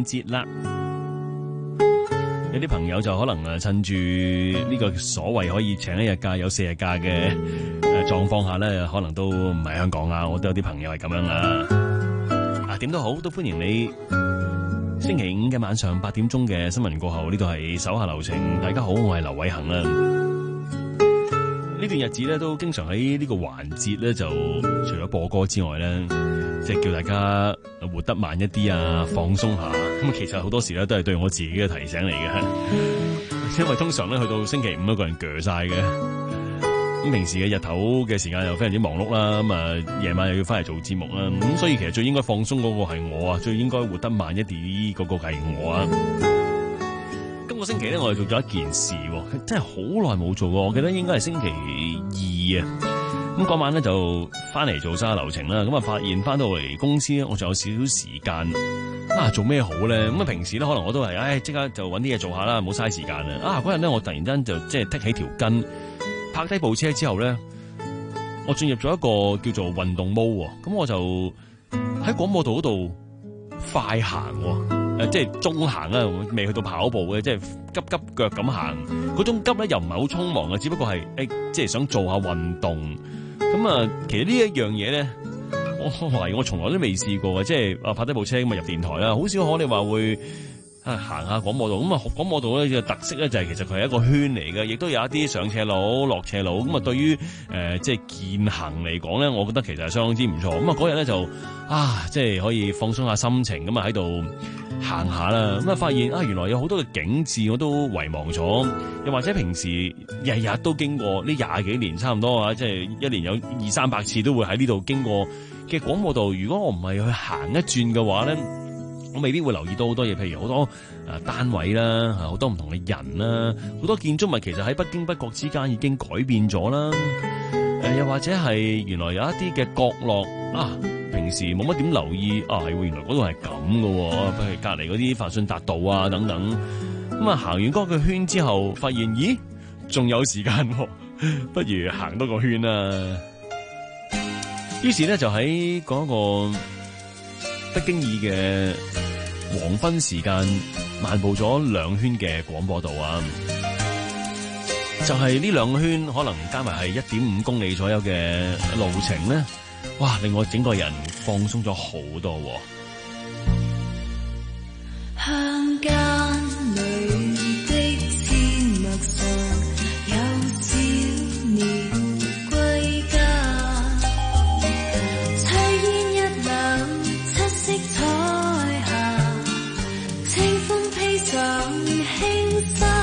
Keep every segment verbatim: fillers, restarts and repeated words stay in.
情節啦。有啲朋友就可能誒趁住呢個所謂可以請一日假有四日假嘅誒狀況下咧，可能都唔係香港啊，我都有啲朋友係咁樣啊。啊點都好，都歡迎你星期五嘅晚上八點鐘嘅新聞過後，呢度係手下留情。大家好，我係劉偉恒啦。呢段日子咧都經常喺呢個環節咧，就除咗播歌之外咧，即係叫大家活得慢一啲啊，放鬆下。咁其實好多時咧都係對我自己嘅提醒嚟嘅，因為通常咧去到星期五一個人鋸晒嘅。咁平時嘅日頭嘅時間又非常之忙碌啦，咁啊夜晚又要翻嚟做節目啦，咁所以其實最應該放鬆嗰個係我啊，最應該活得慢一啲嗰個係我啊。今個星期咧，我哋做咗一件事，真係好耐冇做過。我記得應該係星期二啊。咁嗰晚咧就翻嚟做沙流程啦。咁啊，發現翻到嚟公司咧，我仲有少少時間啊，做咩好咧？咁啊，平時咧可能我都係，唉，即刻就揾啲嘢做下啦，唔好嘥時間啊。啊，嗰日咧我突然間就即係剔起條筋，泊低部車之後咧，我進入咗一個叫做運動 mode。咁我就喺廣播道嗰度快行。誒，即係中行啦，未去到跑步嘅，即係急急腳咁行。嗰種急咧又唔係好匆忙嘅，只不過係誒，即係想做下運動。咁啊，其實呢一樣嘢咧，我懷疑我從來都未試過嘅，即係啊，泊低部車咁啊入電台啦，好少可你話會啊行下廣播道。咁啊，廣播道咧嘅特色咧就係其實佢係一個圈嚟嘅，亦都有一啲上斜路、落斜路。咁啊，對於誒即係健行嚟講咧，我覺得其實係相當之唔錯。咁啊，嗰日咧就啊，即係可以放鬆下心情，咁啊喺度行下啦，咁啊發現啊原來有好多嘅景致我都遺忘咗，又或者平時日日都經過呢廿幾年差唔多啊，即係一年有二三百次都會喺呢度經過嘅廣播道。如果我唔係去行一轉嘅話咧，我未必會留意到好多嘢，譬如好多誒單位啦，好多唔同嘅人啦，好多建築物其實喺不經不覺之間已經改變咗啦。誒又或者係原來有一啲嘅角落啊，平時冇乜點留意啊，係原來嗰度係咁嘅，譬如隔離嗰啲繁信達道啊等等。咁啊行完嗰個圈之後，發現咦仲有時間，不如行多個圈啦。於是咧就喺嗰個不經意嘅黃昏時間，漫步咗兩圈嘅廣播道啊。就係呢兩個圈，可能加埋係一點五公里左右嘅路程咧，哇！令我整個人放鬆咗好多。 鄉間裏的阡陌上，有少年歸家，炊煙一縷，七色彩霞，清風披上輕紗。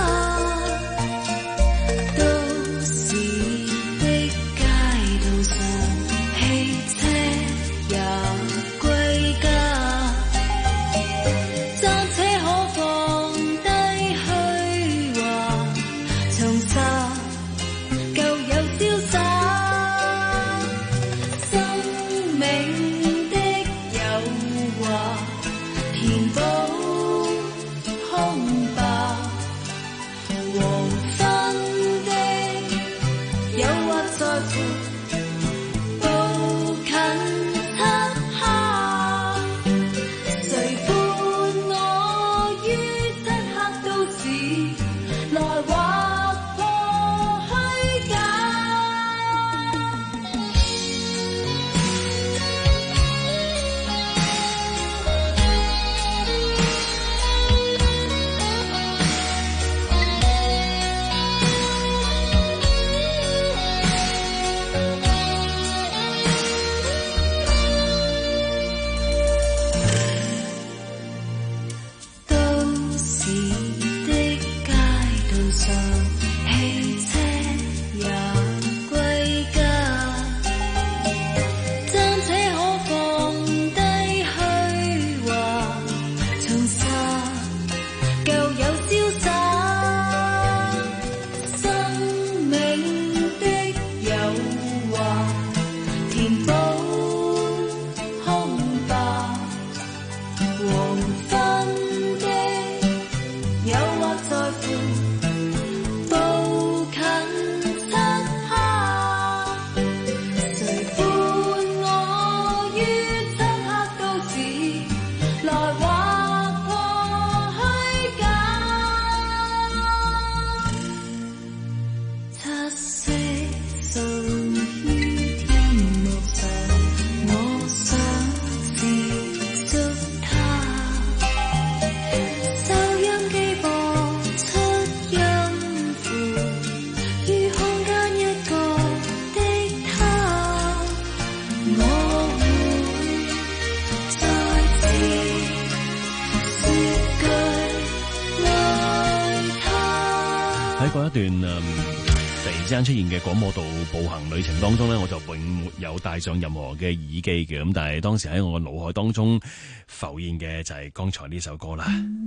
喺嗰一段、嗯、突然之間出現嘅廣播道步行旅程當中咧，我就永沒有帶上任何嘅耳機嘅，咁但係當時喺我嘅腦海當中浮現嘅就係剛才呢首歌啦。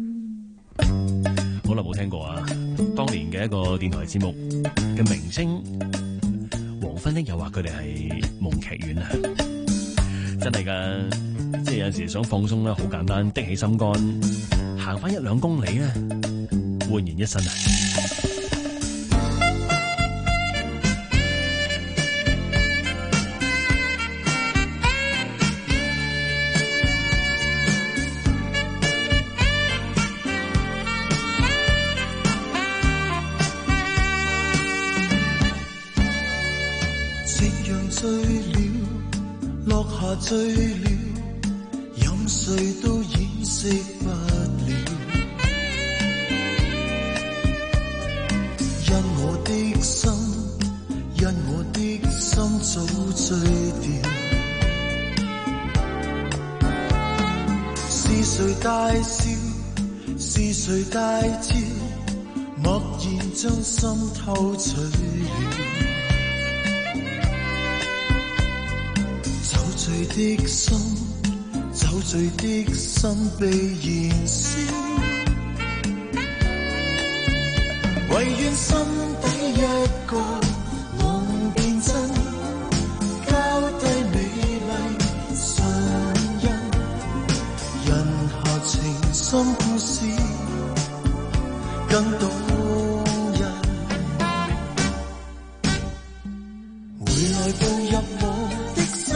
好耐冇聽過啊！當年嘅一個電台節目嘅名稱，黃昏的誘惑，佢哋係夢劇院啊！真係噶，即係有陣時想放鬆咧，好簡單，的起心肝，行翻一兩公里咧，煥然一新啊！ 醉了，落下醉了，任誰都掩飾不了。因我的心，因我的心早醉掉。是誰大笑？是誰大叫？默然將心偷取了。酒醉的心，酒醉的心被燃燒，唯願心底一個夢變真，交低美麗唇印，人下情深故事更動人，回來步入我的心。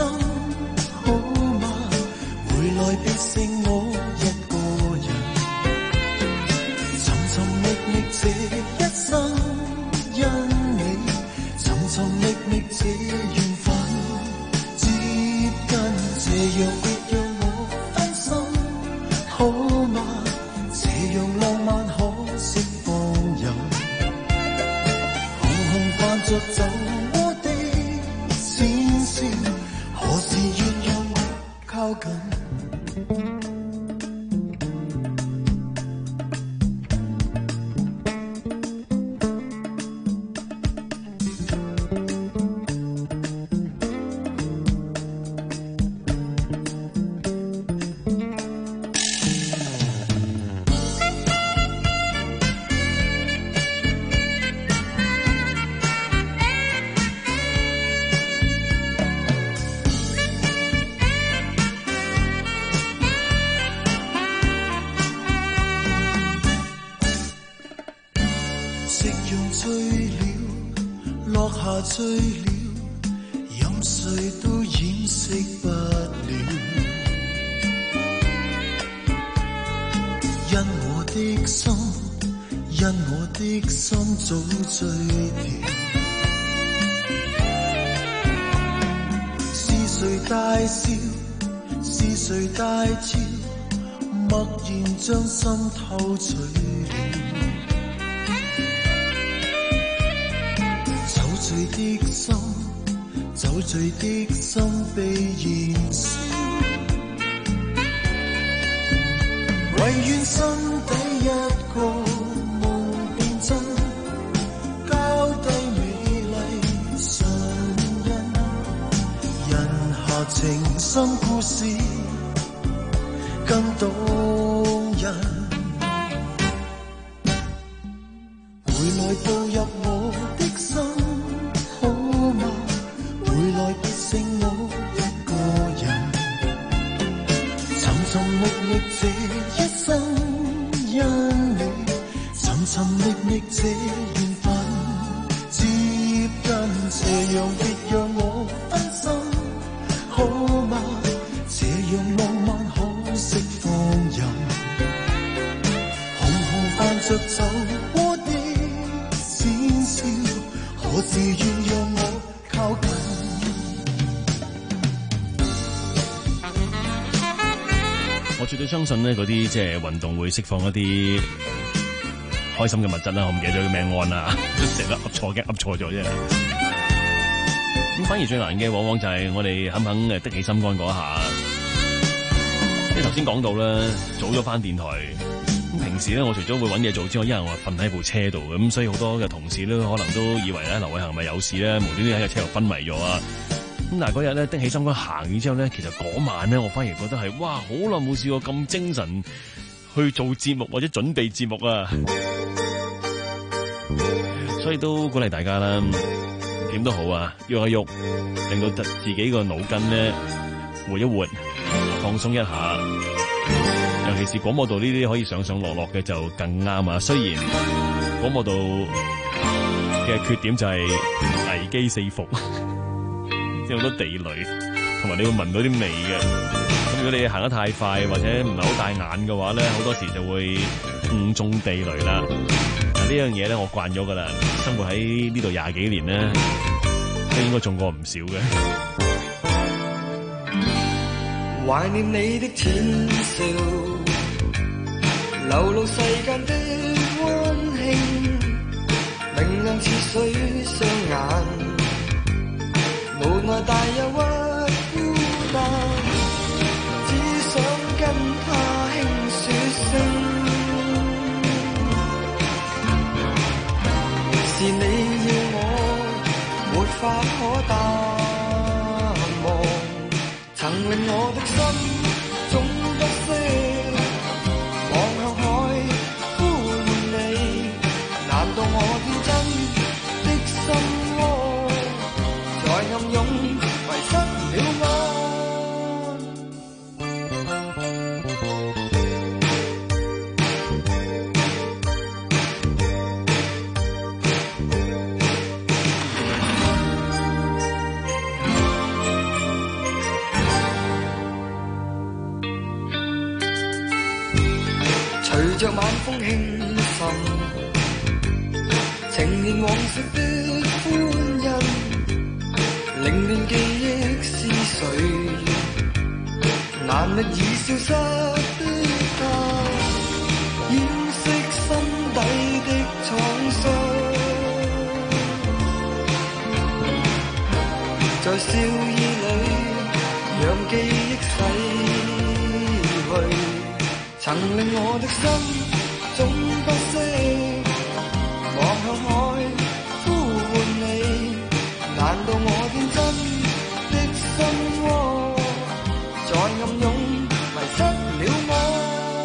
來別剩我一個人，尋尋覓覓這一生，因你尋尋覓覓這緣分，接近這樣別讓我分心，好嗎？這樣浪漫可釋放任，紅紅泛着酒窩的淺笑，何時願讓我靠近？醉了，任誰都掩飾不了。因我的心，因我的心早醉掉。是誰大笑？是誰大叫？默然將心偷取了。酒醉的心，酒醉的心被燃燒，唯願心底一個夢變真，交低美麗唇印，人下情深故事更動人，回來步入我的心。剩我一個人，尋尋覓覓這一生，因你尋尋覓覓這緣分，接近這樣別讓我分心，好嗎？這樣浪漫可釋放任，紅紅泛着酒窩的淺笑，何時願讓我靠近？ 我絕對相信呢嗰啲即係運動會釋放一啲開心嘅物質啦，我唔記得咗叫咩胺啦，成日噏錯嘅噏錯咗啫。咁反而最難嘅往往就係我哋肯唔肯誒的起心肝嗰下。你頭先講到啦，早咗返電台，咁平平時咧，我除咗會揾嘢做之外，一係我瞓喺部車度嘅，咁所以好多嘅同事咧，可能都以為咧劉偉恒咪有事咧，無端端喺個車度昏迷咗啊！咁但係嗰日咧，的起心肝行完之後咧，其實嗰晚咧，我反而覺得係哇，好耐冇試過咁精神去做節目或者準備節目啊！所以都鼓勵大家啦，點都好啊，喐一喐，令到自己個腦筋咧活一活，放鬆一下。尤其是廣播道呢啲可以上上落落嘅就更啱啊！雖然廣播道嘅缺點就係危機四伏。有好多地雷，同埋你會聞到啲味嘅。咁如果你行得太快或者唔係好大眼嘅話咧，好多時就會誤中地雷啦。嗱，呢樣嘢咧我慣咗噶啦，生活喺呢度廿幾年咧，都應該中過唔少嘅。 懷念你的淺笑，流露世間的溫馨，明亮似水雙眼。無奈大憂鬱孤單，只想跟他輕說聲，是你要我沒法可淡忘，曾令我的心總不息望向海呼喚你，難道我天真的心窩在暗湧迷失了我？隨着晚風輕滲，情年往昔的歡欣。凌亂記憶是誰？難歷已消失的他，掩飾心底的創傷。在笑意裏，讓記憶逝去。曾令我的心總不息望向海呼喚你。難道我天真的心窩在暗湧迷失了我？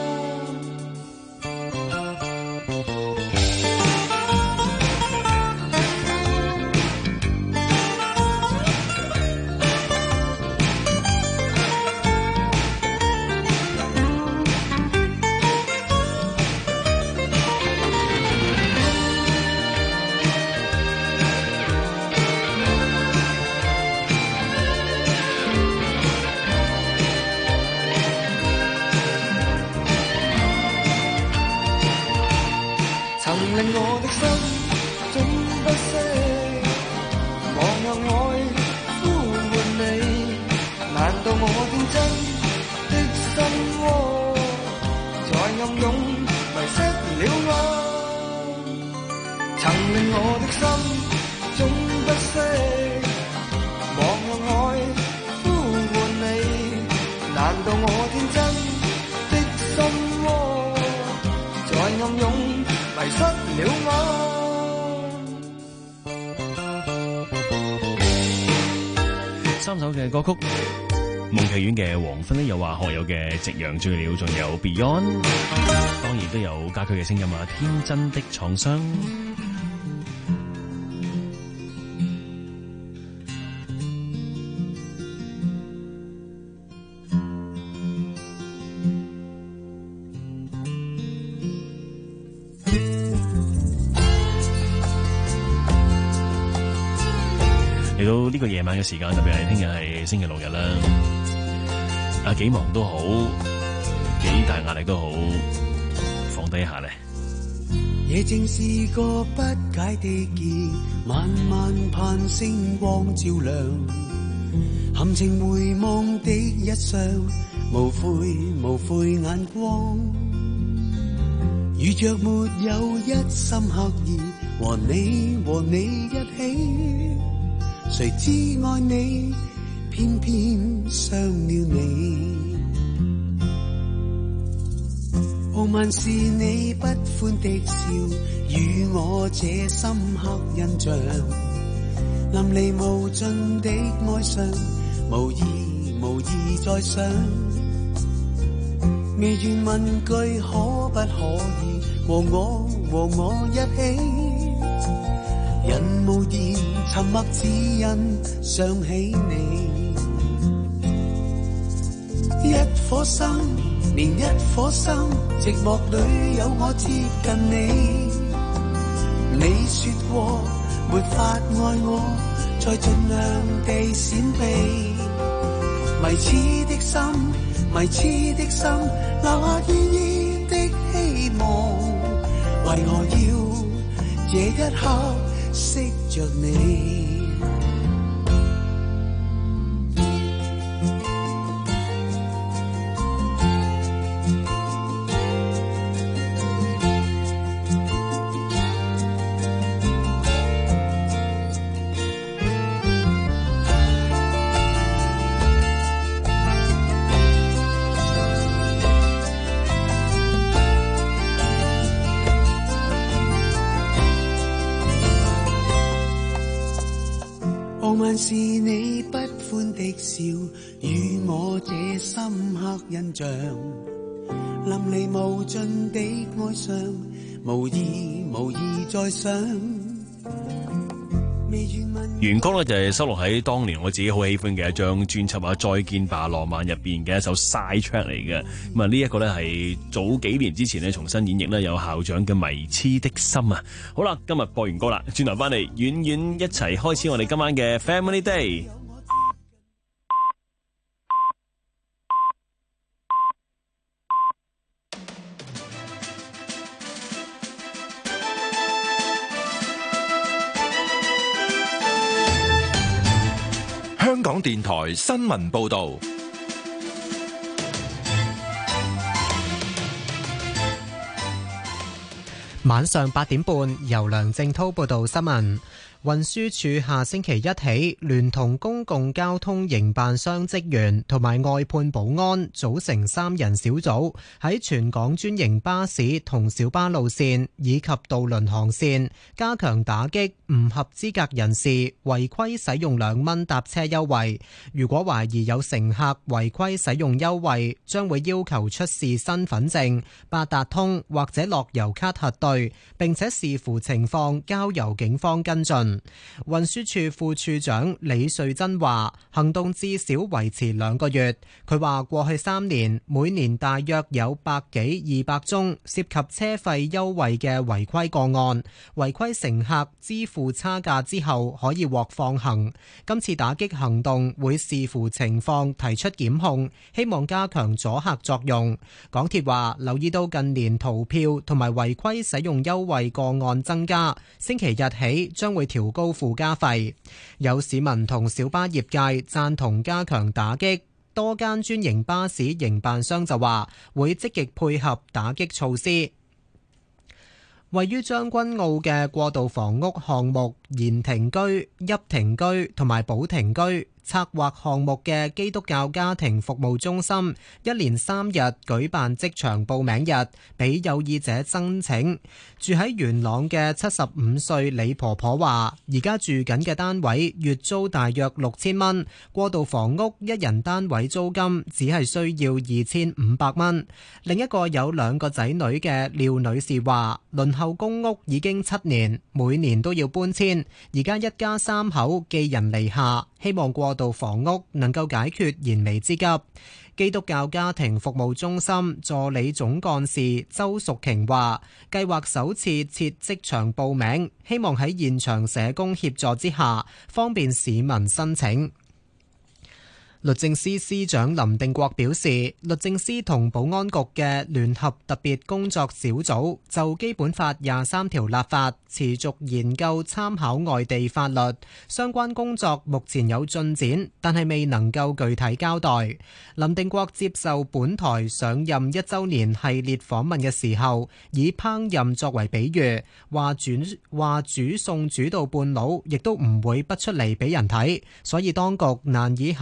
令我的心總不息望向海呼喚你，難道我天真的心窩在暗湧迷失了我？曾令我的心總不息望向海呼喚你，難道我天真的心窩在暗湧迷失了我？ 三首嘅歌曲，夢劇院嘅黃昏呢，有話學友嘅夕陽醉了，仲有 Beyond， 當然都有家駒嘅聲音啊，天真的創傷。嚟到呢個夜晚嘅時間，特別係聽日係星期六日啦。啊，幾忙都好，幾大壓力都好，放低一下咧。 夜正是個不解的結，慢慢盼星光照亮，含情回望的一雙無悔無悔眼光，如着沒有一心刻意和你和你一起，誰知愛你偏偏傷了你。哦， 傲慢是你不歡的笑，與我這深刻印象，淋漓無盡的哀傷，無意無意再想，未願問句可不可以和我和我一起，人無言沉默只因想起你，一顆心連一顆心，寂寞裏有我接近你。你說過沒法愛我，再盡量地閃避。迷痴的心，迷痴的心，留下依依的希望。為何要這一刻識着你？是你不歡的笑，與我這深刻印象，淋漓無盡的哀傷，無意無意再想。 原曲咧就係收錄喺當年我自己好喜歡嘅一張專輯啊，再見吧浪漫入邊嘅一首 side track 嚟嘅。咁啊呢一個咧係早幾年之前咧重新演繹咧有校長嘅迷痴的心啊。好啦，今日播完歌啦，轉頭翻嚟遠遠一齊開始我哋今晚嘅 Family Day。 香港電台新聞報道， 晚上八點半，由梁正滔報道新聞。運輸署下星期一起，聯同公共交通營辦商職員同埋外判保安組成三人小組，喺全港專營巴士同小巴路線以及渡輪航線加強打擊唔合資格人士違規使用兩蚊搭車優惠。如果懷疑有乘客違規使用優惠，將會要求出示身份證、八達通或者樂悠卡核對，並且視乎情況交由警方跟進。運輸署副署長李瑞珍話，行動至少維持兩個月。佢話過去三年每年大約有百幾二百宗涉及車費優惠嘅違規個案，違規乘客支付差價之後可以獲放行。今次打擊行動會視乎情況提出檢控，希望加強阻嚇作用。港鐵話留意到近年逃票同埋違規使用優惠個案增加，星期日起將會調高附加費。有市民同小巴業界贊同加強打擊，多間專營巴士營辦商就話會積極配合打擊措施。位於將軍澳嘅過渡房屋項目延庭居、邑庭居同埋寶庭居策劃項目嘅基督教家庭服務中心，一連三日舉辦即場報名日，俾有意者申請。住喺元朗嘅七十五歲李婆婆話，而家住緊嘅單位月租大約六千蚊，過渡房屋一人單位租金只係需要二千五百蚊。另一個有兩個仔女嘅廖女士話，輪候公屋已經七年，每年都要搬遷，而家一家三口寄人籬下，希望過渡房屋能夠解決燃眉之急。基督教家庭服務中心助理總幹事周淑瓊話，計劃首次設即場報名，希望喺現場社工協助之下，方便市民申請。律政司司長林定國表示，律政司同保安局嘅聯合特別工作小組就基本法廿三條立法持續研究參考外地法律，相關工作目前有進展，但係未能夠具體交代。林定國接受本台上任一週年系列訪問嘅時候，以烹飪作為比喻，話煮話煮餸煮到半老，亦都唔會不出嚟俾人睇，所以當局難以喺現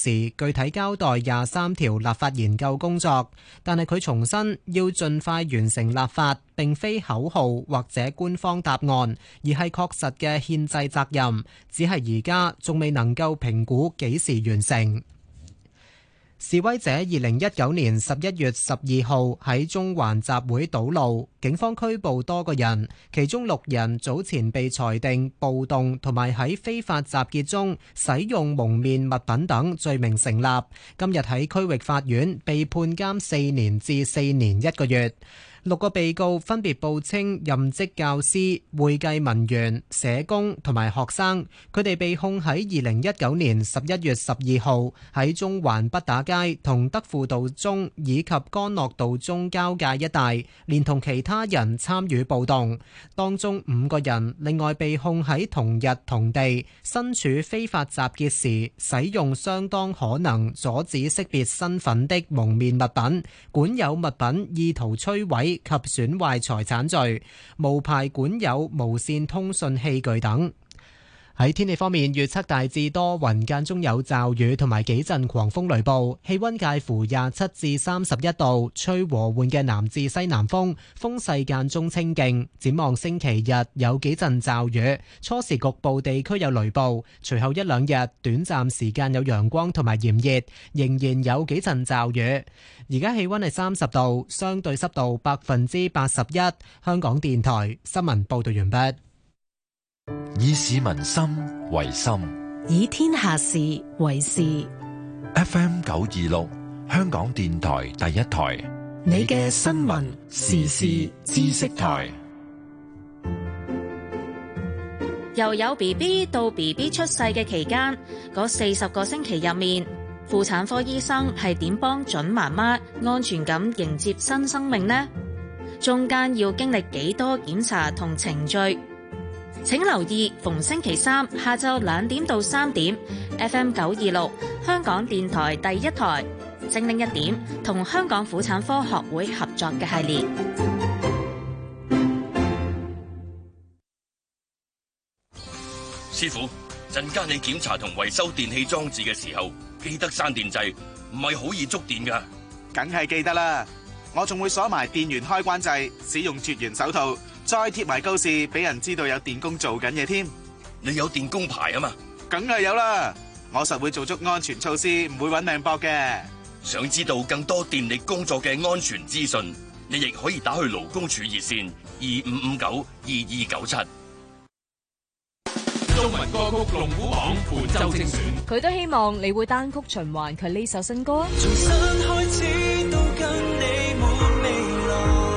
時具體交代廿三條立法研究工作，但係佢重申要盡快完成立法，並非口號或者官方答案，而係確實嘅憲制責任，只係而家仲未能夠評估幾時完成。示威者二零一九年十一月十二號喺中環集會堵路，警方拘捕多個人，其中六人早前被裁定暴動同埋喺非法集結中使用蒙面物品等罪名成立，今日喺區域法院被判監四年至四年一個月。六個被告分別報稱任職教師、會計文員、社工同埋學生，佢哋被控喺二零一九年十一月十二號喺中環畢打街同德輔道中以及干諾道中交界一帶，連同其他人參與暴動。當中五個人另外被控喺同日同地身處非法集結時，使用相當可能阻止識別身份的蒙面物品，管有物品意圖摧毀及損壞財產罪，無牌管有無線通訊器具等。喺天氣方面，預測大致多雲，間中有驟雨同埋幾陣狂風雷暴，氣溫介乎廿七至三十一度，吹和緩嘅南至西南風，風勢間中清勁。展望星期日有幾陣驟雨，初時局部地區有雷暴，隨後一兩日短暫時間有陽光同埋炎熱，仍然有幾陣驟雨。而家氣溫係三十度，相對濕度百分之八十一。香港電台新聞報道完畢。 以市民心為心， 以天下事為事。 F M 九二六，香港電台第一台， 你嘅新聞時事知識台。 由有 B B 到 B B 出世嘅期間，嗰四十個星期入面，婦產科醫生係點幫準媽媽安全咁迎接新生命呢？中間要經歷幾多檢查同程序？請留意逢星期三下晝兩點到三點 F M 九二六香港電台第一台精靈一點同香港婦產科學會合作嘅系列。 師傅，陣間你檢查同維修電器裝置嘅時候，記得閂電掣，唔係好易觸電㗎。 梗係記得啦，我仲會鎖埋電源開關掣，使用絕緣手套。再貼埋告示，俾人知道有電工做緊嘢添。 你有電工牌啊嘛？ 梗係有啦，我實會做足安全措施，唔會搵命搏嘅。 想知道更多電力工作嘅安全資訊，你亦可以打去勞工處熱線二五五九二二九七。 中文歌曲龍虎榜本周精選， 佢都希望你會單曲循環佢呢首新歌。 從新開始到跟你滿未來。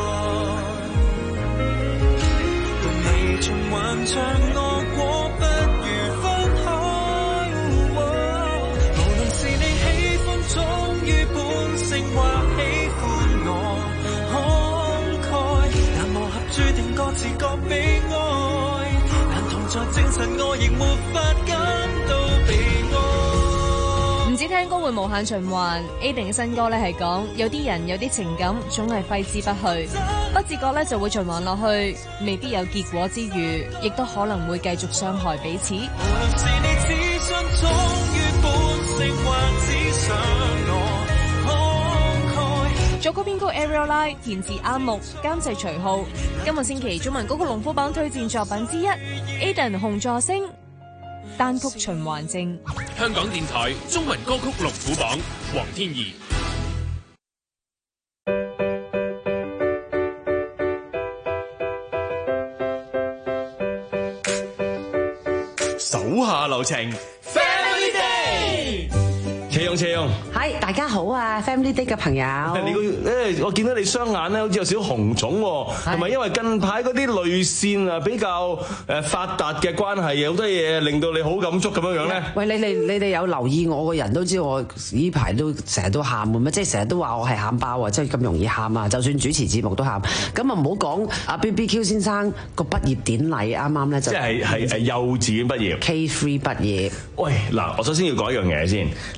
重還像惡果，不如分開。無論是你喜歡忠於本性，或喜歡我慷慨，難磨合注定各自各悲哀，難同在精神我亦沒法感到被愛。 唔止聽歌會無限循環 ，Aiden 嘅新歌咧係講有啲人有啲情感總係揮之不去，不自覺咧就會循環落去，未必有結果之餘，亦都可能會繼續傷害彼此。無論是你只想忠於本性，或只想我慷慨。作曲編曲 Ariel 填詞啱木，監製徐浩。今個星期中文歌曲龍虎榜推薦作品之一 ，Aiden 紅座星。單曲循環症。 香港電台中文歌曲龍虎榜，黃天怡。 手下留情 ，Family Day。 車用車用， 係大家好啊 ！Family Day 嘅朋友， 你個誒，我見到你雙眼咧，好似有少少紅腫喎，係咪因為近排嗰啲淚腺啊比較誒發達嘅關係，有好多嘢令到你好感觸咁樣樣咧？ 喂，你哋你哋有留意我個人都知道我呢排都成日都喊嘅咩？即係成日都話我係喊包啊，即係咁容易喊啊！就算主持節目都喊。咁啊唔好講阿 B B Q 先生個畢業典禮啱啱咧就， 即係係係幼稚園畢業 K 三畢業。 喂，嗱，我首先要講一樣嘢先嗱，因為咧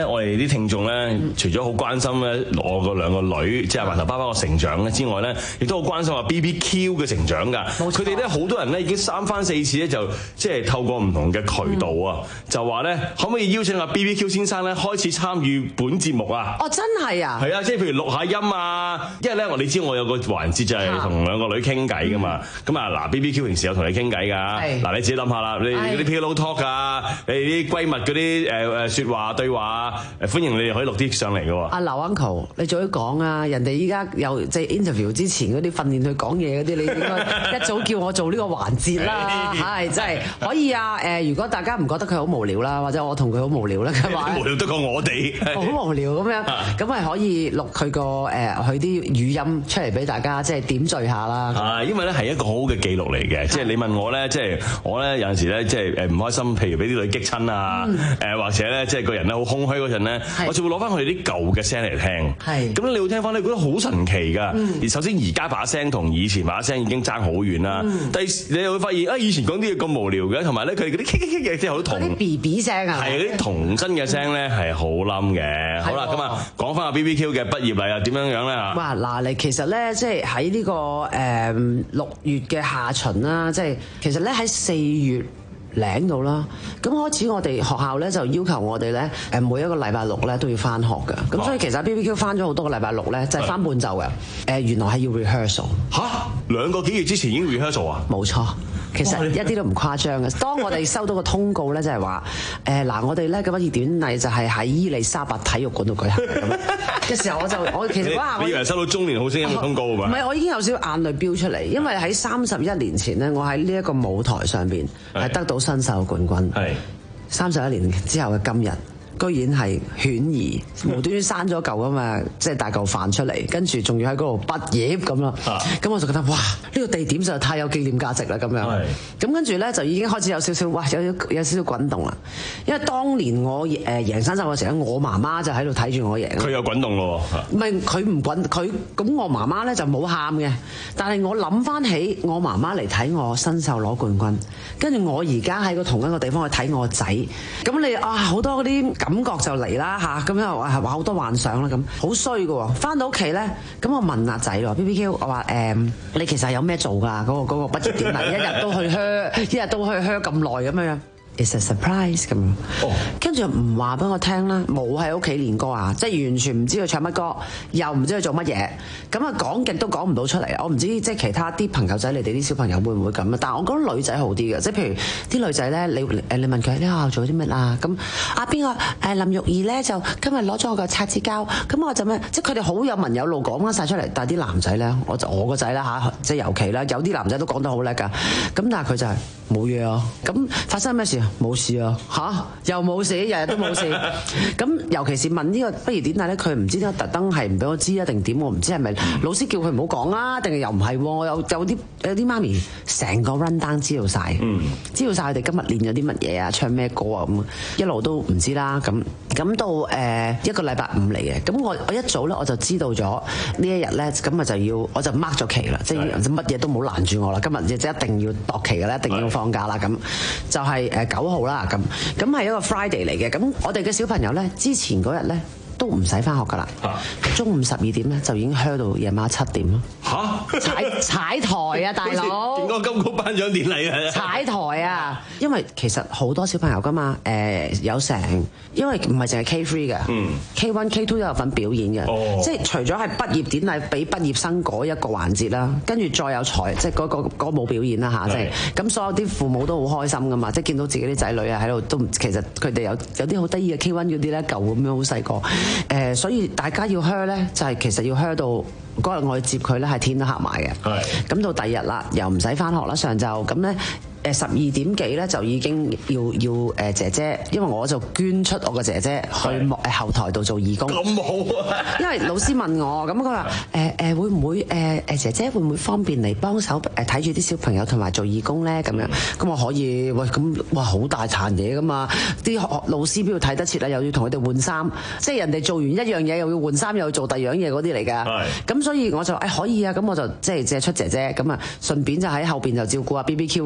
我哋啲聽眾咧，除咗好關心咧我個兩個女，即係饅頭爸爸個成長咧之外咧，亦都好關心話 B B Q 嘅成長㗎。佢哋咧好多人咧已經三番四次咧就即係透過唔同嘅渠道啊，嗯、就話咧可唔可以邀請阿 B B Q 先生咧開始參與本節目啊？ 哦，真係啊！ 係啊，即係譬如錄下音啊，因為咧我你知我有個環節就係同兩個女傾偈㗎嘛。咁啊嗱 B B Q 平時有同你傾偈㗎，嗱你自己諗下啦，你嗰啲 pillow talk 啊，你啲閨蜜嗰啲誒誒説話對話誒，歡迎你哋可以錄啲上嚟嘅喎。 阿劉 uncle，你早啲講啊！人哋依家有即係 interview 之前嗰啲訓練佢講嘢嗰啲，你應該一早叫我做呢個環節啦。係真係可以啊！誒，如果大家唔覺得佢好無聊啦，或者我同佢好無聊啦，咁話無聊得過我哋， 好無聊咁樣，咁係可以錄佢個誒佢啲語音出嚟俾大家，即係點綴下啦。 係，因為咧係一個好好嘅記錄嚟嘅，即係你問我咧，即係我咧有陣時咧，即係誒唔開心，譬如俾啲女激親啊，誒或者咧即係個人咧好空虛嗰陣咧，我就會攞翻佢哋啲舊嘅聲嚟聽。係，咁你會聽翻，你覺得好神奇㗎。而首先而家把聲同以前把聲已經爭好遠啦。第你又會發現啊，以前講啲嘢咁無聊嘅，同埋咧佢哋嗰啲傾傾傾嘅即係好童啲 B B 聲啊， 係嗰啲童真嘅聲咧係好冧嘅。好啦，咁啊講翻阿 B B Q 嘅畢業禮啊，點樣樣咧嚇？ 哇！嗱，你其實咧即係喺呢個誒六月嘅下旬啦，即係其實咧喺四月領到啦，咁開始我哋學校咧就要求我哋咧誒每一個禮拜六咧都要翻學㗎，咁所以其實 B B Q 翻咗好多個禮拜六咧就係翻半晝嘅，誒原來係要 rehearsal 嚇，兩個幾月之前已經 rehearsal 啊？ 冇錯。其實一啲都唔誇張嘅。當我哋收到個通告咧，就係話誒嗱，我哋咧嘅畢業典禮就係喺伊利沙伯體育館度舉行嘅嘅時候，我就我其實嗰下你以為收到中年好聲音嘅通告啊嘛？ 唔係，我已經有少少眼淚飆出嚟，因為喺三十一年前咧，我喺呢一個舞台上邊係得到新秀冠軍。係三十一年之後嘅今日，居然係犬兒無端端生咗嚿咁嘛，即係大嚿飯出嚟，跟住仲要喺嗰度畢業咁咯。咁我就覺得哇，呢個地點就太有紀念價值啦咁樣。咁跟住咧就已經開始有少少哇，有有少少滾動啦。因為當年我誒贏新秀嘅時候，我媽媽就喺度睇住我贏。 佢有滾動咯喎。唔係佢唔滾，佢咁我媽媽咧就冇喊嘅。但係我諗翻起我媽媽嚟睇我新秀攞冠軍，跟住我而家喺個同一個地方去睇我仔，咁你啊好多嗰啲感覺就嚟啦嚇，咁樣話話好多幻想啦咁，好衰㗎喎。翻到屋企咧，咁我問阿仔咯 ，B B Q， 我話誒、嗯，你其實有咩做㗎？嗰、嗰個嗰、嗰個畢業典禮，一日都去靴，一日都去靴咁耐咁樣。It's a surprise 咁，跟住唔話俾我聽啦，冇喺屋企練歌啊，即係完全唔知佢唱乜歌，又唔知佢做乜嘢，咁啊講極都講唔到出嚟。我唔知即係其他啲朋友仔，你哋啲小朋友會唔會咁啊？但係我覺得女仔好啲嘅，即係譬如啲女仔咧，你誒你問佢喺學校做啲乜啊？咁啊邊個誒林玉兒咧就今日攞咗我個擦紙膠，咁我就咩？即係佢哋好有文有路講翻晒出嚟。但係啲男仔咧，我就我個仔啦嚇，即係尤其啦，有啲男仔都講得好叻㗎，咁但係佢就係冇嘢啊。咁發生咩事？冇事啊，吓？又冇事，日日都冇事。咁尤其是問呢個畢業典禮咧，佢唔知點解特登係唔俾我知啊，定點？我唔知係咪老師叫佢唔好講啊，定係又唔係？我有有啲有啲媽咪成個 run down 知道晒，嗯、知道晒佢哋今日練咗啲乜嘢啊，唱咩歌啊咁，一路都唔知啦。咁咁到誒、呃、一個禮拜五嚟嘅，咁我我一早咧我就知道咗呢一日咧，咁啊就要我就 mark 咗期啦，即係乜嘢都冇攔住我啦。今日即係一定要度期嘅啦，一定要放假啦。咁就係誒九號啦。咁咁係一個 Friday 嚟嘅。咁我哋嘅小朋友咧，之前嗰日咧都唔使翻學噶啦。中午十二點咧就已經 hea 到夜晚七點咯。嚇！踩踩台啊，大佬！ 點解金曲頒獎典禮啊？ 踩台啊！因為其實好多小朋友噶嘛，誒、呃、有成，因為唔係淨係 K 三 嘅、嗯、，K 一、K 二都有份表演嘅，哦、即係除咗係畢業典禮俾畢業生嗰一個環節啦，跟住再有才，即係嗰個歌舞表演啦嚇，即係咁所有啲父母都好開心噶嘛，即係見到自己啲仔女啊喺度都，其實佢哋有有啲好得意嘅 K 一嗰啲咧，舊咁樣好細個，誒、呃、所以大家要 hea 咧，就係、是、其實要 hea 到嗰日我去接佢咧係天都黑埋嘅，咁到第二日啦，又唔使翻學啦，上晝咁咧。誒十二點幾咧就已經要要誒姐姐，因為我就捐出我個姐姐去誒後台度做義工。咁好啊！因為老師問我，咁佢話誒誒會唔會誒誒、呃、姐姐會唔會方便嚟幫手誒睇住啲小朋友同埋做義工咧？咁樣咁我可以喂咁哇好大壇嘢噶嘛！啲學老師邊度睇得切啊？又要同佢哋換衫，即係人哋做完一樣嘢又要換衫，又要做第二樣嘢嗰啲嚟㗎。咁所以我就誒、哎、可以啊！咁我就即係借出姐姐咁啊，順便就喺後邊就照顧下 B B Q 咁樣啦。一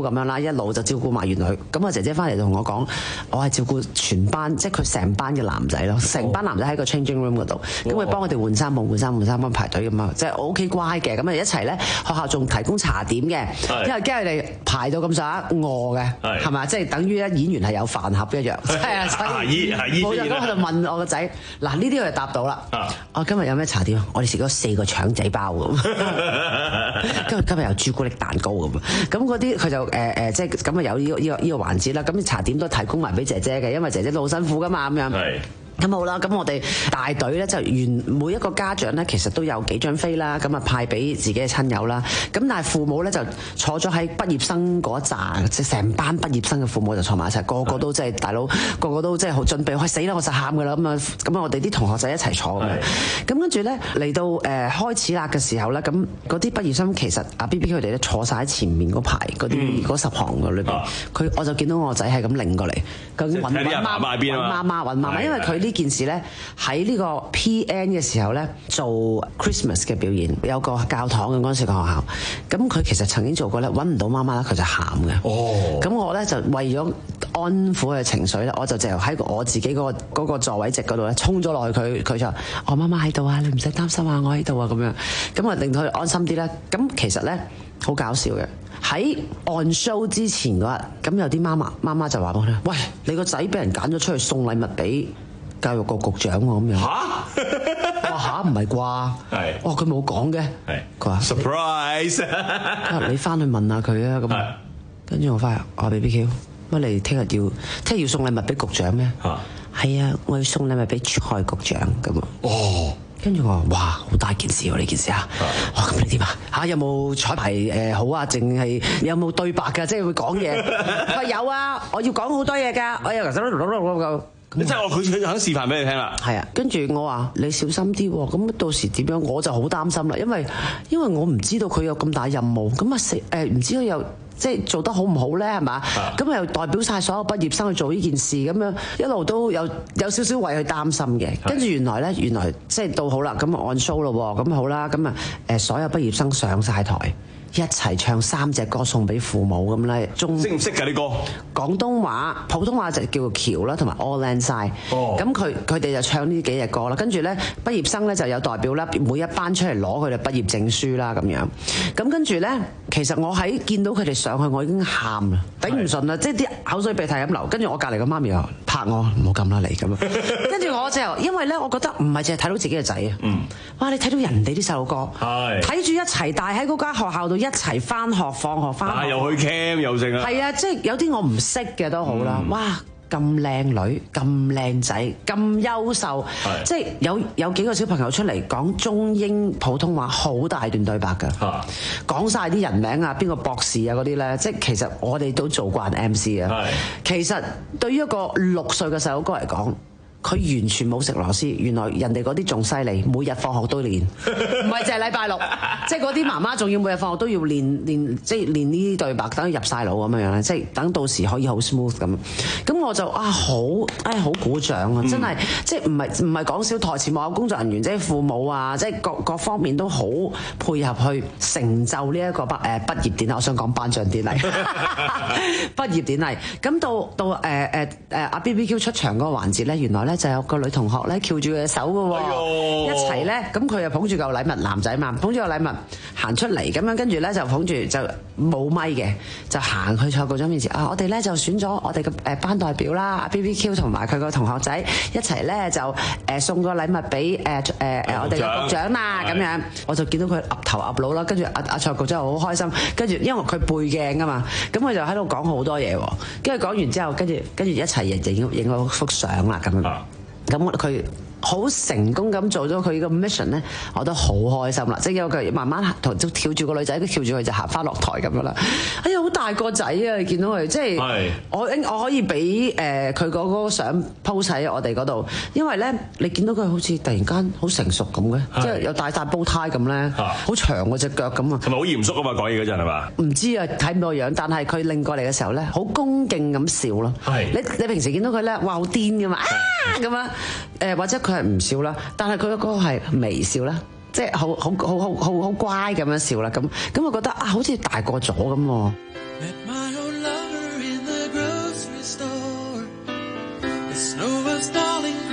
路就照顧埋原來。咁啊姐姐翻嚟同我講，我係照顧全班，即係佢成班嘅男仔咯，成班男仔喺個 changing room 嗰度，咁佢幫我哋換衫帽、換衫、換衫咁排隊咁啊，即係我 OK 乖嘅。咁啊一齊咧，學校仲提供茶點嘅，因為驚佢哋排到咁上下餓嘅，係咪？即係等於咧演員係有飯盒一樣，係啊， 阿姨阿姨， 冇人咁我就問我個仔，嗱呢啲我就答到啦。我今日有咩茶點？我哋食咗四個腸仔包咁，今日今日有朱古力蛋糕咁，咁嗰啲佢就誒誒、呃，即係咁啊有呢、呢個呢、呢個呢、呢個環節啦。咁茶點都提供埋俾姐姐嘅，因為姐姐都好辛苦噶嘛咁樣。咁好啦，咁我哋大隊咧就原每一個家長咧，其實都有幾張飛啦，咁啊派俾自己嘅親友啦。咁但係父母咧就坐咗喺畢業生嗰一紮，即係成班畢業生嘅父母就坐埋一齊，個個都即係大佬，個個都即係好準備，喂死啦！我實喊噶啦咁啊！咁啊，我哋啲同學仔一齊坐咁樣。咁跟住咧嚟到誒、呃、開始啦嘅時候咧，咁嗰啲畢業生其實阿 B B 佢哋咧坐晒喺前面嗰排嗰啲嗰十行嘅裏邊，佢、啊、我就見到我仔係咁擰過嚟，究竟揾揾媽媽邊啊？揾媽媽揾媽媽，因為佢呢件事咧喺呢個 P N 嘅時候咧做 Christmas 嘅表演，有個教堂嘅嗰陣時個學校，咁佢其實曾經做過咧，揾唔到媽媽咧，佢就喊嘅。哦，咁我咧就為咗安撫佢嘅情緒咧，我就就喺我自己嗰個嗰個座位席嗰度咧，衝咗落去佢，佢就話：我媽媽喺度啊，你唔使擔心啊，我喺度啊咁樣，咁啊令到佢安心啲咧。咁其實咧好搞笑嘅，喺 on show 之前嗰日，咁有啲媽媽媽媽就話我咧：喂，你個仔俾人揀咗出去送禮物俾教育局局長喎咁樣。嚇！我話嚇唔係啩？係。哇！佢冇講嘅。係。佢話 surprise。佢話你翻去問下佢啊咁。跟住我翻去，我話 B B Q， 乜你聽日要聽日要送禮物俾局長咩？嚇。係啊，我要送禮物俾蔡局長咁啊。哦。跟住我話：哇，好大件事喎呢件事啊！哇，咁你點啊？嚇有冇彩排誒好啊？淨係有冇對白㗎？即係會講嘢。佢話有啊，我要講好多嘢㗎。我又其實即係我佢佢肯示範俾你聽啦。 係啊，跟住我話你小心啲喎，咁到時點樣？我就好擔心啦，因為因為我唔知道佢有咁大任務，咁啊食誒唔知佢又即係做得好唔好咧，係嘛？咁又代表晒所有畢業生去做呢件事，咁樣一路都有有少少為佢擔心嘅。跟住原來咧，原來即係到好啦，咁啊按 show 咯喎，咁好啦，咁啊誒所有畢業生上晒台。一齊唱三隻歌送俾父母咁咧，仲識唔識㗎啲歌？ 廣東話、普通話就叫做橋啦，同埋 All Land Side。哦，咁佢佢哋就唱呢幾隻歌啦。跟住咧，畢業生咧就有代表啦，每一班出嚟攞佢哋畢業證書啦，咁樣。咁跟住咧，其實我喺見到佢哋上去，我已經喊啦，頂唔順啦，即係啲口水鼻涕咁流。跟住我隔離個媽咪又拍我，唔好咁啦你咁啊。跟住我就因為咧，我覺得唔係淨係睇到自己嘅仔啊。嗯。哇！你睇到人哋啲細路哥，係睇住一齊大喺嗰間學校度一齊翻學放學翻學， 啊又去 camp 又剩啊！ 係啊，即係有啲我唔識嘅都好啦。嗯、哇，咁靚女，咁靚仔，咁優秀，即係有有幾個小朋友出嚟講中英普通話，好大段對白㗎，啊、講晒啲人名啊，邊個博士啊嗰啲咧，即係其實我哋都做慣 M C 啊。其實對於一個六歲嘅細佬哥嚟講，佢完全冇食螺絲，原來人哋嗰啲仲犀利，每日放學都練，唔係淨係禮拜六，即係嗰啲媽媽仲要每日放學都要練練，即係練呢啲對白，等佢入晒腦咁樣樣咧，即係等到時可以好 smooth 咁。咁我就啊好，唉好鼓掌啊！真係、嗯、即係唔係唔係講笑，台前幕後工作人員，即係父母啊，即係各各方面都好配合去成就呢一個畢誒畢業典禮。我想講頒獎典禮，畢業典禮。咁到到誒誒誒阿 B B Q 出場嗰個環節咧，原來咧。就有個女同學咧翹住佢嘅手嘅喎，哎、一齊咧，咁佢又捧住嚿禮物，男仔嘛，捧住個禮物行出嚟，咁樣跟住咧就捧住就冇咪嘅，就行去蔡局長面前啊！我哋咧就選咗我哋嘅誒班代表啦 ，B B Q 同埋佢個同學仔一齊咧就誒送個禮物俾誒誒誒我哋嘅局長啦，咁樣我就見到佢岌頭岌腦啦，跟住阿阿蔡局長好開心，跟住因為佢背鏡啊嘛，咁佢就喺度講好多嘢喎，跟住講完之後，跟住跟住一齊影影影咗幅相啦，咁樣。咁佢好成功咁做咗佢個 mission 咧，我都好開心啦！即係有佢慢慢同都跳住個女仔，都跳住佢就行翻落台咁樣啦。哎呀，好大個仔啊！你見到佢，即係我我可以俾誒佢嗰個相 post 喺我哋嗰度，因為咧你見到佢好似突然間好成熟咁嘅，即係有戴戴煲呔咁咧，好長嗰隻腳咁啊！係咪好嚴肅啊嘛？講嘢嗰陣係嘛？唔知啊，睇唔到樣，但係佢擰過嚟嘅時候咧，好恭敬咁笑咯。係你你平時見到佢咧，哇好癲噶嘛啊咁啊！誒或者佢係唔笑啦，但係佢嗰個係微笑啦，即係好好好好好好乖咁樣笑啦，咁咁我覺得啊，好似大個咗咁喎。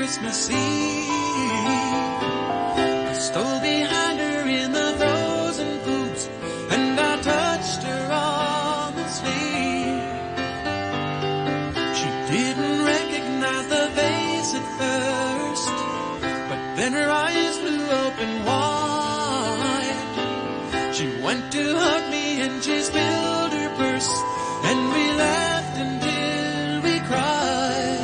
Christmas Eve. I stole behind her in the frozen boots, and I touched her on the sleeve. She didn't recognize the face at first, but then her eyes flew open wide. She went to hug me and she spilled her purse, and we laughed until we cried.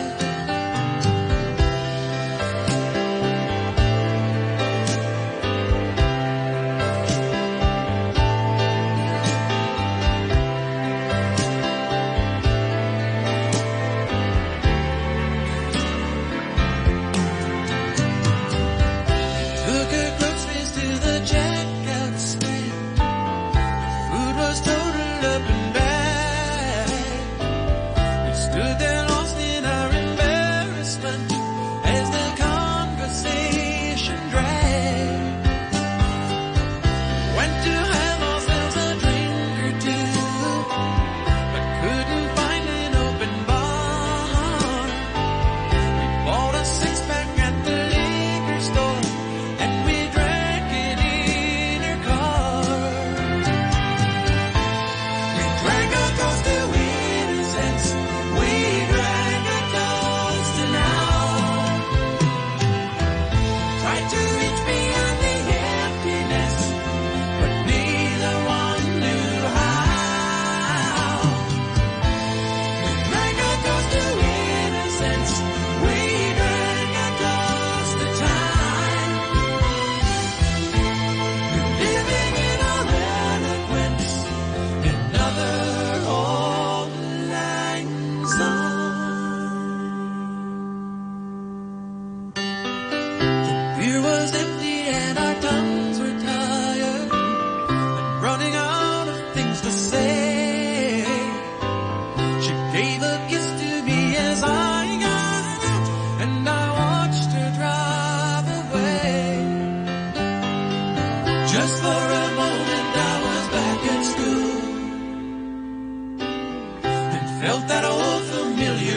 Took her groceries to the checkout stand. Food was totaled up and back. We stood there lost in our embarrassment as the conversation dragged. Went to have ourselves a drink or two, but couldn't find an open bar. We bought a six-pack at the liquor store, and we drank it in her car. We drank a toast to innocence. We drank a toast to now. Tried to reach beyond the emptiness, but neither one knew how. We drank a toast to innocence. We drank a toast to time. Living in our eloquence, another old lang syne. The beer was empty and our tongues were tired and running out of things to say. She gave a kiss to me as I got out, and I watched her drive away. Just for a moment I was back at school and felt that old familiar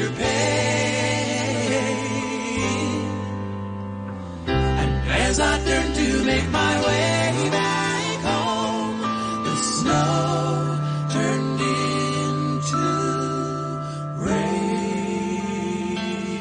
pain. And as I turned to make my way back home, the snow turned into rain.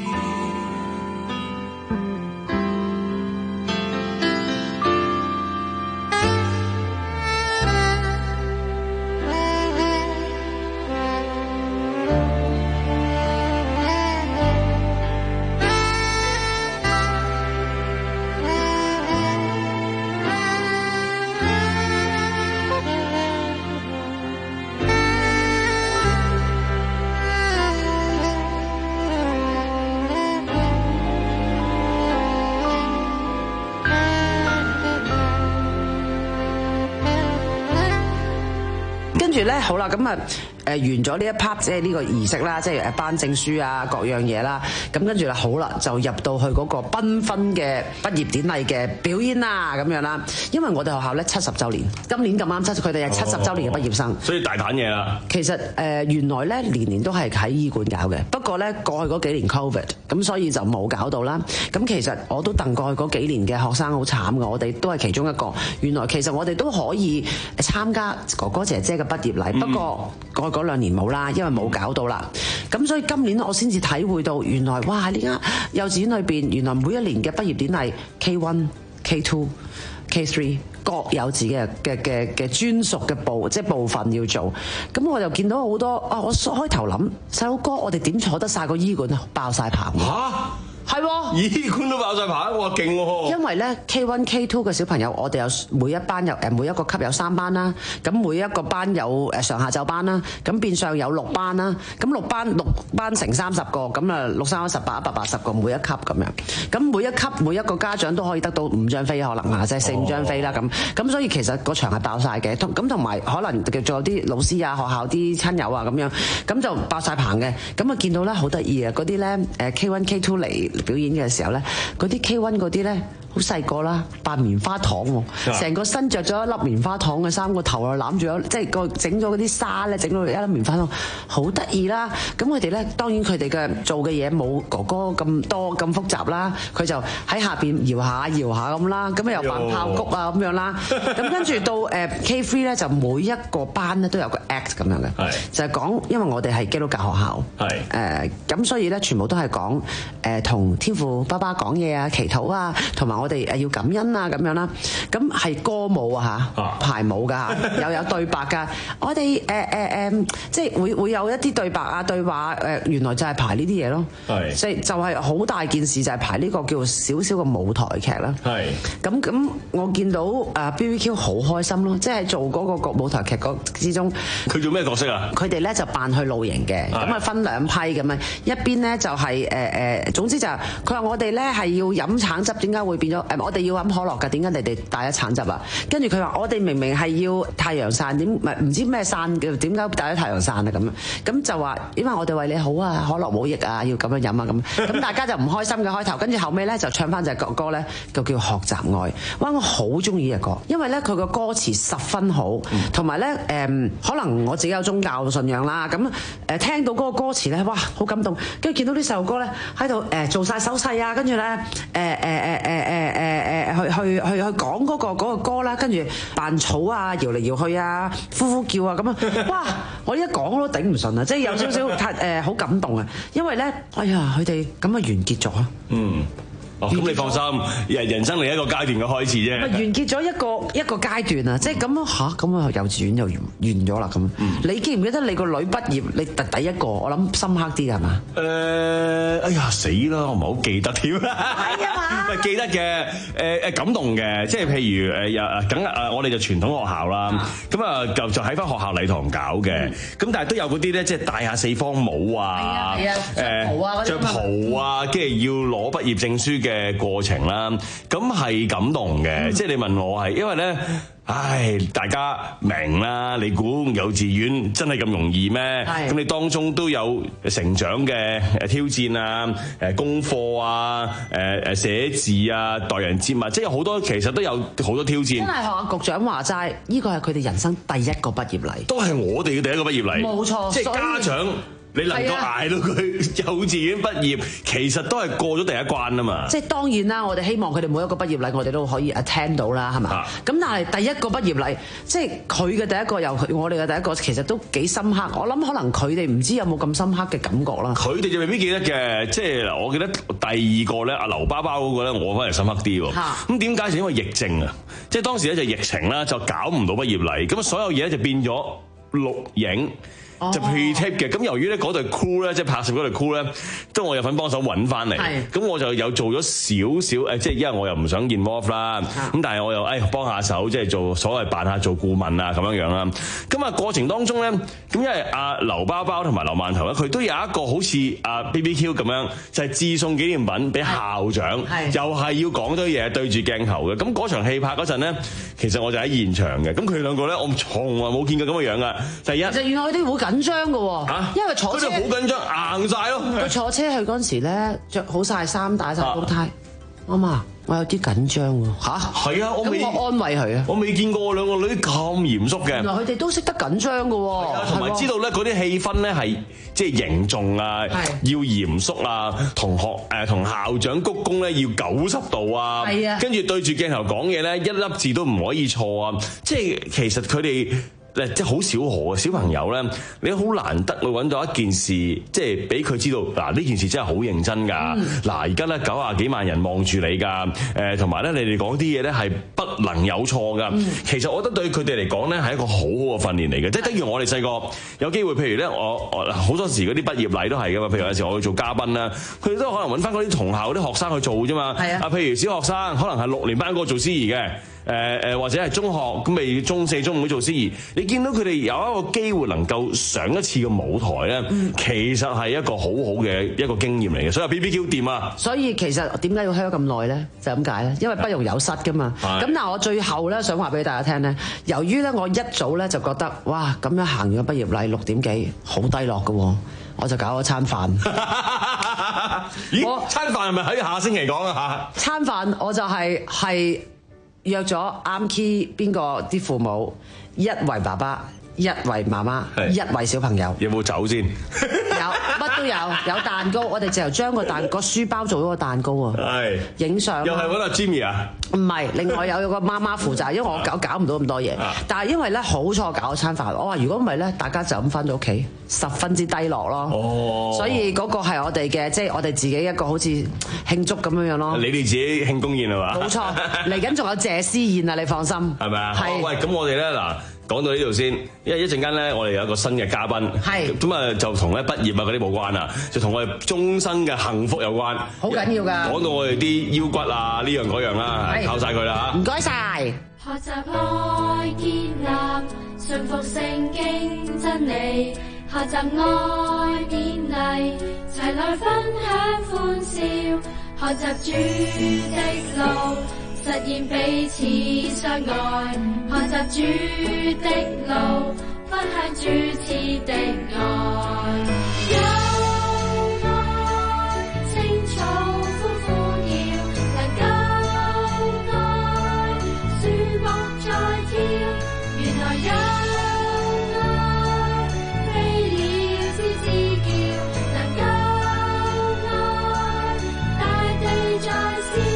跟住咧，好啦，咁啊誒完咗呢一 part 即係呢個儀式啦，即係誒頒證書啊各樣嘢啦。咁跟住啦，好啦，就入到去嗰個繽紛嘅畢業典禮嘅表演啦，咁樣啦。因為我哋學校咧七十週年，今年咁啱七，佢哋係七十週年嘅畢業生， 所以大壇嘢啦。 其實誒、呃、原來咧年年都係喺醫館搞嘅，不過咧過去嗰幾年 Covid， 咁所以就冇搞到啦。咁其實我都戥過去嗰幾年嘅學生好慘㗎，我哋都係其中一個。原來其實我哋都可以參加哥哥姐姐嘅畢業禮，嗯、不過過去嗰兩年冇啦，因為冇搞到啦。咁所以今年我先至體會到原來哇！呢間幼稚園裏邊原來每一年嘅畢業典禮 K 一、K 二、K 三各有自己嘅嘅嘅嘅專屬嘅部即係部分要做。咁我就見到好多啊！我開頭諗細佬哥，我哋點坐得晒個醫館啊？爆晒棚嚇！ 係喎， 醫館都爆晒棚，哇勁喎！ 因為咧 K 一、K 二嘅小朋友，我哋有每一班有誒每一個級有三班啦，咁每一個班有誒上下晝班啦，咁變相有六班啦，咁六班六班乘三十個，咁啊六三一十八一百八十個每一級咁樣，咁每一級每一個家長都可以得到五張飛可能啊，即係四五張飛啦咁，咁所以其實個場係爆晒嘅，咁同埋可能仲有啲老師啊、學校啲親友啊咁樣，咁就爆晒棚嘅，咁啊見到咧好得意啊，嗰啲咧誒 K 一、K 二嚟。 表演嘅時候咧，嗰啲 K 一 嗰啲咧。好細個啦，扮棉花糖喎，成個身着咗一粒棉花糖嘅衫，個頭又攬住咗，即係個整咗嗰啲沙咧，整到一粒棉花糖，好得意啦。咁佢哋咧，當然佢哋嘅做嘅嘢冇哥哥咁多咁複雜啦，佢就喺下邊搖下搖下咁啦，咁又扮炮谷啊咁樣啦。咁跟住到誒 K 三咧，就每一個班咧都有個 act 咁樣嘅，就係講，因為我哋係基督教學校，誒咁所以咧全部都係講誒同天父爸爸講嘢啊、祈禱啊，同埋我。我哋誒要感恩啊咁樣啦，咁係歌舞啊嚇，排舞噶，又有對白噶。我哋誒誒誒，即係會會有一啲對白啊對話誒，原來就係排呢啲嘢咯。係，即係就係好大件事，就係排呢個叫少少嘅舞台劇啦。係，咁咁我見到誒 B B Q 好開心咯，即係做嗰個個舞台劇個之中。 佢做咩角色啊？ 佢哋咧就扮去露營嘅，咁啊分兩批咁樣，一邊咧就係誒誒，總之就係佢話我哋咧係要飲橙汁，點解會變咗？誒，我哋要飲可樂㗎，點解你哋帶咗橙汁啊？跟住佢話：我哋明明係要太陽傘，點唔係唔知咩傘嘅？點解帶咗太陽傘啊？咁樣咁就話，因為我哋為你好啊，可樂冇益啊，要咁樣飲啊咁。咁大家就唔開心嘅開頭，跟住後尾咧就唱翻隻歌歌咧，就叫學習愛。哇！我好中意嘅歌，因為咧佢個歌詞十分好，同埋咧誒，可能我自己有宗教信仰啦，咁誒聽到嗰個歌詞咧，哇，好感動。跟住見到啲細路哥咧喺度誒做晒手勢啊，跟住咧誒誒誒誒誒誒誒。誒去去去去講嗰個嗰個歌啦，跟住扮草啊，搖嚟搖去啊，呼呼叫啊咁啊！哇！我一講我都頂唔順啊，即係有少少誒好感動啊，因為咧，哎呀，佢哋咁啊完結咗啊！嗯。 哦，咁你放心，人人生另一個階段嘅開始啫。 完結咗一個一個階段啊，即係咁嚇，咁啊幼稚園就完完咗啦咁。你記唔記得你個女畢業？你第第一個，我諗深刻啲係嘛？誒，哎呀死啦！我唔係好記得添。係啊嘛。 唔係記得嘅，誒誒感動嘅，即係譬如誒又誒，梗誒我哋就傳統學校啦，咁啊就就喺翻學校禮堂搞嘅，咁但係都有嗰啲咧，即係戴下四方帽啊，誒著袍啊，跟住要攞畢業證書嘅過程啦，咁係感動嘅。即係你問我係，因為咧，唉，大家明啦，你估幼稚園真係咁容易咩？咁你當中都有成長嘅誒挑戰啊，誒功課啊，誒誒寫字啊，待人接物，即係有好多，其實都有好多挑戰。真係學阿局長話齋，呢個係佢哋人生第一個畢業禮，都係我哋嘅第一個畢業禮。冇錯，即係家長。你能夠捱到佢幼稚園畢業，其實都係過咗第一關啊嘛！即係當然啦，我哋希望佢哋每一個畢業禮，我哋都可以 attend 到啦，係嘛？咁、啊、但係第一個畢業禮，即係佢嘅第一個，又我哋嘅第一個，其實都幾深刻。我諗可能佢哋唔知有冇咁深刻嘅感覺啦。佢哋就未必記得嘅，即係我記得第二個咧，阿劉包包嗰個咧，我反而深刻啲喎。咁點解？就因為疫症啊！即係當時咧就疫情啦，就搞唔到畢業禮，咁所有嘢咧就變咗錄影。就 pre-tape 嘅，咁由於咧嗰隊 crew 咧，即係拍攝嗰隊 crew 咧，都我有份幫手揾翻嚟，咁我就有做咗少少誒，即係因為我又唔想 involve 啦，咁但係我又誒幫下手，即係做所謂扮下做顧問啊咁樣樣啦。咁啊過程當中咧，咁因為阿劉包包同埋劉饅頭咧，佢都有一個好似阿 B B Q 咁樣，就係致送紀念品俾校長，又係要講堆嘢對住鏡頭嘅。咁嗰場戲拍嗰陣咧，其實我就喺現場嘅。咁佢兩個咧，我從來冇見過咁嘅樣噶。第一，其實原來佢哋會緊張嘅喎，因為坐車好緊張，硬晒咯。佢坐車去嗰陣時咧，著好晒衫，戴晒高呔。媽媽，我有啲緊張喎。嚇，係啊，我未我安慰佢啊。我未見過我兩個女咁嚴肅嘅。原來佢哋都識得緊張嘅喎，同埋知道咧嗰啲氣氛咧係即係凝重啊，要嚴肅啊，同學誒同校長鞠躬咧要九十度啊，跟住對住鏡頭講嘢咧一粒字都唔可以錯啊。即係其實佢哋。誒即係好少可嘅小朋友咧，你好難得會揾到一件事，即係俾佢知道嗱呢件事真係好認真㗎。嗱而家咧九廿幾萬人望住你㗎，誒同埋咧你哋講啲嘢咧係不能有錯㗎。嗯、其實我覺得對佢哋嚟講咧係一個好好嘅訓練嚟嘅，即係等於我哋細個有機會，譬如咧我我好多時嗰啲畢業禮都係㗎嘛，譬如有時我去做嘉賓啦，佢哋都可能揾翻嗰啲同校嗰啲學生去做啫嘛。係啊，啊譬如小學生可能係六年班嗰個做司儀嘅。誒誒或者係中學咁咪中四中五做司儀，你見到佢哋有一個機會能夠上一次嘅舞台咧，嗯、其實係一個好好嘅一個經驗嚟嘅，所以 B B Q 掂啊！所以其實點解要 hea 咁耐咧？就咁解咧，因為不容有失噶嘛。咁但係我最後咧想話俾大家聽咧，由於咧我一早咧就覺得哇咁樣行咗畢業禮六點幾好低落㗎喎。我就搞咗餐飯， 咦，餐飯係咪喺下星期講啊嚇？ 餐飯我就係、係、係約咗啱 key 邊個啲父母，一為爸爸，一為媽媽，一為小朋友。 有冇酒先？ 有乜都有，有蛋糕，我哋就由將個蛋個書包做咗個蛋糕啊！ 係影相。 又係揾阿 Jimmy 啊？ 唔係，另外有個媽媽負責，因為我搞搞唔到咁多嘢。但係因為咧好錯搞咗餐飯，我話如果唔係咧，大家就咁翻到屋企，十分之低落咯。 哦， 所以嗰個係我哋嘅，即係我哋自己一個好似慶祝咁樣樣咯。 你哋自己慶功宴係嘛？ 冇錯，嚟緊仲有謝師宴啊！你放心。 係咪啊？ 係。 喂，咁我哋咧嗱。講到呢度先，因為一陣間咧，我哋有一個新嘅嘉賓， 係咁啊，就同咧畢業啊嗰啲冇關啊，就同我哋終身嘅幸福有關， 好緊要㗎。 講到我哋啲腰骨啊，呢樣嗰樣啦，靠晒佢啦嚇。 唔該晒。 學習愛建立，順服聖經真理，學習愛勉勵，齊來分享歡笑，學習主的路。實現彼此相愛，學習主的路，分享主賜的愛。有愛，青草歡呼叫，能夠愛，樹木在跳。原來有愛，飛鳥吱吱叫，能夠愛，大地在笑。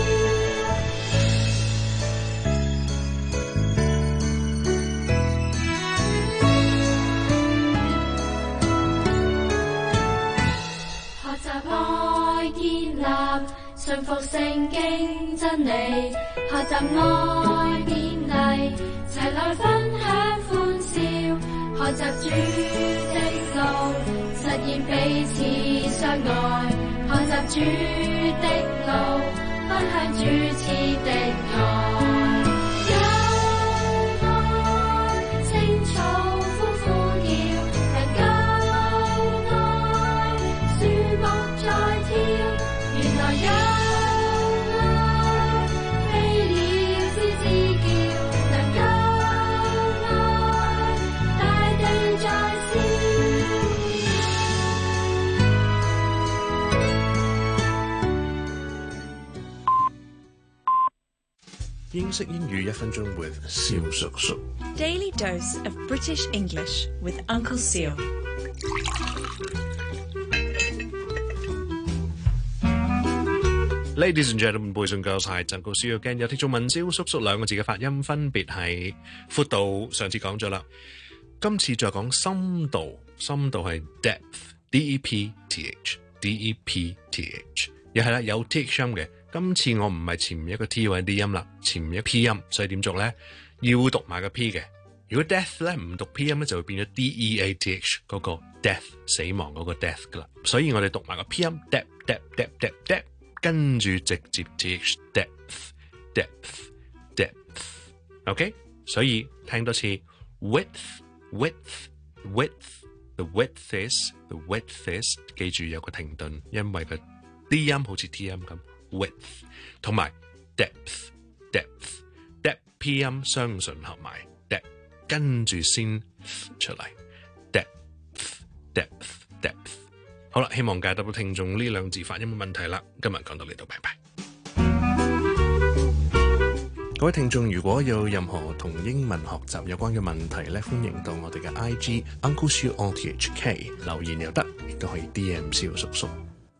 順服聖經真理，學習愛勉勵，齊來分享歡笑，學習主的路，實現彼此相愛，學習主的路，分享主賜的愛。 英式英語一分鐘 with 蕭叔叔。 Daily dose of British English with Uncle Seal。 Ladies and gentlemen, boys and girls，係Uncle Seal again。有聽眾問蕭叔叔兩個字嘅發音分別係闊度，上次講咗啦，今次再講深度，深度係 depth，D E P T H，D E P T H， 又係啦，有 T H 音嘅。今次我唔係前面一個 T 或者 D 音啦，前面一個 P 音，所以點讀咧？要讀埋個 P 嘅。如果 death 咧唔讀 P 音咧，就會變咗 D E A T H 嗰個 death 死亡嗰個 death 噶啦。所以我哋讀埋個 P 音 depth depth depth depth depth， 跟住直接 T H depth depth depth。OK， 所以聽多次 width width width，the width is the width is， 記住有個停頓，因為個 D 音好似 T 音咁。width 同埋 depth depth depth P 音雙唇合埋 depth， 跟住先出嚟 depth depth depth。 好啦，希望解答到聽眾呢兩字發音嘅問題啦。今日講到呢度，拜拜。各位聽眾，如果有任何同英文學習有關嘅問題咧，歡迎到我哋嘅 I G Uncle Siu O T H K 留言又得，亦都可以 D M 蕭叔叔。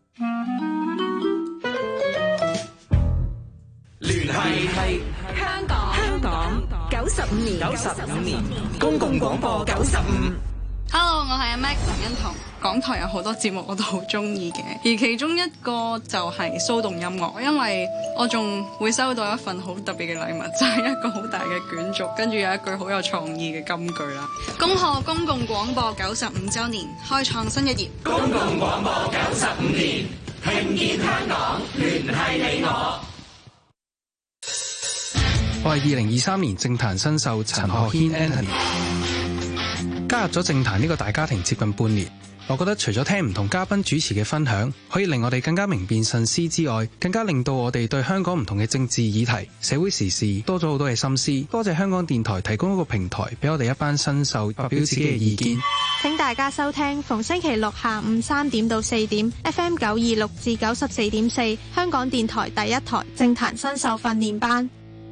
聯繫係香港香港九十五年九十五年公共廣播九十五。 Hello， 我係阿 Mac 林欣彤。港台有好多節目我都好中意嘅，而其中一個就係騷動音樂，因為我仲會收到一份好特別嘅禮物，就係、是、一個好大嘅卷軸，跟住有一句好有創意嘅金句啦。恭賀公共廣播九十五週年，開創新一頁。 公共廣播九十五年，聽見香港，聯繫你我。我係二零二三年政壇新秀陳學軒 Anthony。 加入咗政壇呢個大家庭接近半年。我覺得除咗聽唔同嘉賓主持嘅分享，可以令我哋更加明辨慎思之外，更加令到我哋對香港唔同嘅政治議題、社會時事多咗好多嘅心思。多謝香港電台提供一個平台，俾我哋一班新秀發表自己嘅意見。 請大家收聽逢星期六下午三點到四點 F M 九二六至九十四點四香港電台第一台政壇新秀訓練班。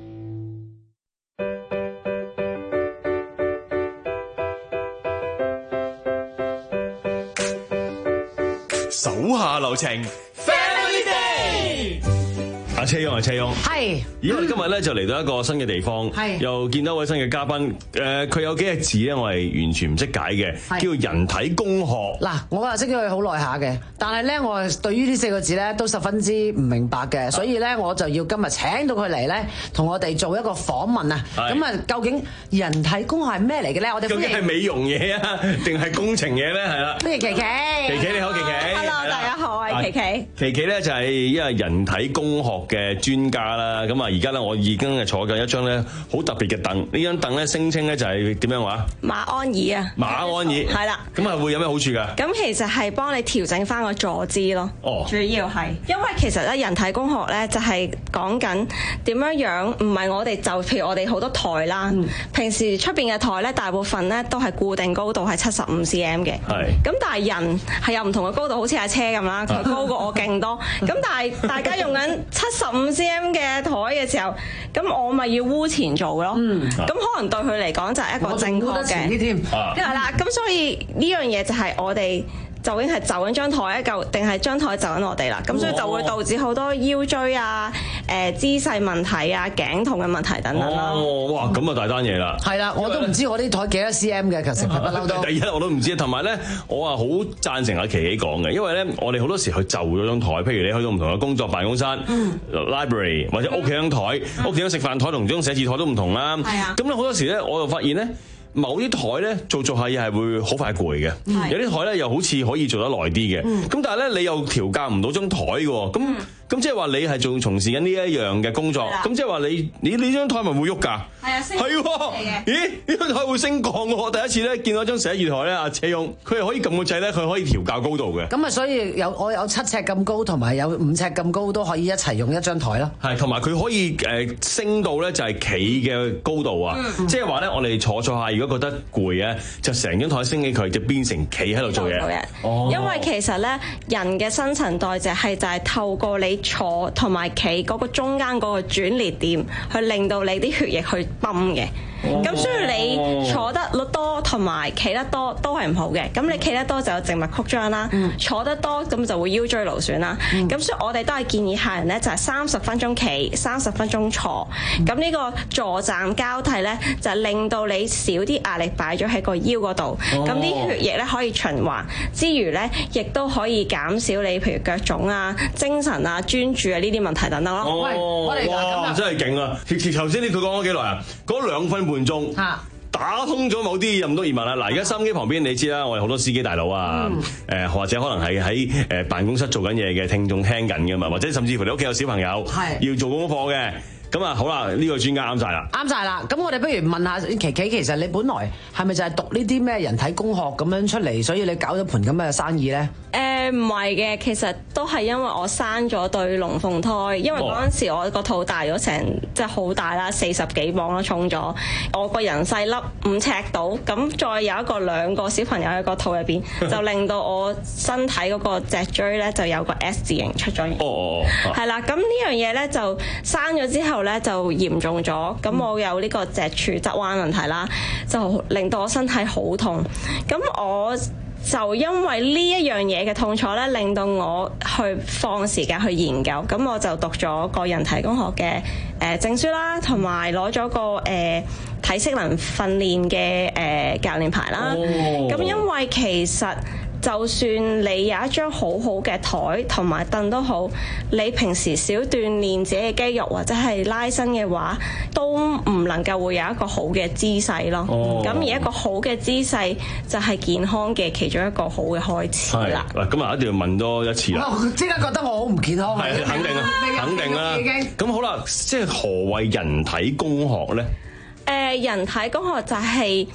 手下留情 ，Family Day。阿車翁，阿車翁， 係。 咦，我哋今日咧就嚟到一個新嘅地方， 係又見到一位新嘅嘉賓。誒，佢有幾隻字咧，我係完全唔識解嘅，叫人體工學。 嗱，我又識咗佢好耐下嘅，但係咧，我對於呢四個字咧都十分之唔明白嘅，所以咧我就要今日請到佢嚟咧，同我哋做一個訪問啊。咁啊，究竟人體工學係咩嚟嘅咧？我哋究竟係美容嘢啊，定係工程嘢咧？係啦。 歡迎琪琪。 琪琪你好，琪琪。 Hello，大家好，我係琪琪。 琪琪咧就係因為人體工學嘅專家啦。咁啊，而家咧我已經係坐緊一張咧好特別嘅凳。呢張凳咧聲稱咧就係點樣話？ 馬鞍椅啊。 馬鞍椅。 係啦。 咁啊會有咩好處㗎？ 咁其實係幫你調整翻個坐姿咯。 哦。 主要係因為其實咧人體工學咧就係講緊點樣樣，唔係我哋就譬如我哋好多台啦，嗯、平時出邊嘅台咧大部分咧都係固定高度係七十五 cm 嘅。係。咁但係人係有唔同嘅高度，好似阿車咁啦，佢高過我勁多。咁但係大家用緊七十五 cm 嘅台嘅時候，咁我咪要污前做咯。嗯。咁可能對佢嚟講就係一個正確嘅。係啦，咁所以呢樣嘢就係我哋究竟係就緊張台一嚿，定係張台就緊我哋啦？咁所以就會導致好多腰椎啊、誒姿勢問題啊、頸痛嘅問題等等啦。 哦，哇！咁啊大單嘢啦。 係啦，我都唔知我啲台幾多 cm 嘅，其實不嬲都。 第一我都唔知，同埋咧，我啊好贊成阿琪琪講嘅，因為咧我哋好多時去就咗張台，譬如你去到唔同嘅工作辦公室、嗯、library 或者屋企張台，屋企張食飯台同張寫字台都唔同啦。係啊。咁咧好多時咧，我就發現咧。某啲台咧做做下嘢係會好快攰嘅，有啲台咧又好似可以做得耐啲嘅，咁、嗯、但係咧你又調校唔到張台嘅喎，咁咁即係話你係做從事緊呢一樣嘅工作，咁即係話你你你張台咪會喐㗎？係啊，係喎，咦？呢張台會升降嘅喎，第一次咧見到一張寫字台咧，阿車翁佢係可以撳個掣咧，佢可以調校高度嘅。咁啊，所以有我有七尺咁高，同埋有五尺咁高都可以一齊用一張台咯。係，同埋佢可以誒升到咧就係企嘅高度啊，即係話咧我哋坐坐下，如果覺得攰咧，就成張台升起佢，就變成企喺度做嘢。哦，因為其實咧人嘅新陳代謝係就係透過你坐同埋企嗰個中間嗰個轉捩點，去令到你啲血液去泵嘅。咁、哦、所以你坐得率多同埋企得多都係唔好嘅。咁你企得多就有靜脈曲張啦，嗯、坐得多咁就會腰椎勞損啦。咁、嗯、所以我哋都係建議客人咧就係三十分鐘企，三十分鐘坐。咁呢、嗯、個坐站交替咧就令到你少啲壓力擺咗喺個腰嗰度，咁啲、哦、血液咧可以循環之餘咧，亦都可以減少你譬如腳腫啊、精神啊、專注啊呢啲問題等等咯。哦，我哋哇，真係勁啊！頭先你佢講咗幾耐啊？講兩分半鐘，打通咗某啲咁多疑問啦。嗱，而家收音機旁邊你知啦，我哋好多司機大佬啊，誒、嗯、或者可能係喺誒辦公室做緊嘢嘅聽眾聽緊㗎嘛，或者甚至乎你屋企有小朋友要做功課嘅。咁啊，好啦，呢個專家啱晒啦，啱晒啦。咁我哋不如問下琪琪，其實你本來係咪就係讀呢啲咩人體工學咁樣出嚟，所以你搞咗盤咁嘅生意咧？誒唔係嘅，其實都係因為我生咗對龍鳳胎，因為嗰陣時我個肚大咗成即係好大啦，四十幾磅啦，重咗。我個人細粒五尺到，咁再有一個兩個小朋友喺個肚入邊，就令到我身體嗰個脊椎咧就有個 S 字形出咗嚟。哦，係啦，咁呢樣嘢咧就生咗之後咧就嚴重咗，咁我有呢個脊柱側彎問題啦，就令到我身體好痛。咁我就因為呢一樣嘢嘅痛楚咧，令到我去放時間去研究，咁我就讀咗個人體工學嘅誒證書啦，同埋攞咗個誒、呃、體適能訓練嘅誒教練牌啦。咁、哦、因為其實就算你有一張好好嘅台同埋凳都好，你平時少鍛鍊自己嘅肌肉或者係拉伸嘅話，都唔能夠會有一個好嘅姿勢咯。咁、哦、而一個好嘅姿勢就係健康嘅其中一個好嘅開始啦。嗱，咁啊一定要問多一次啦。即刻覺得我好唔健康。係肯定啊，肯定啦。咁好啦，即係何謂人體工學咧？誒、呃，人體工學就係、是。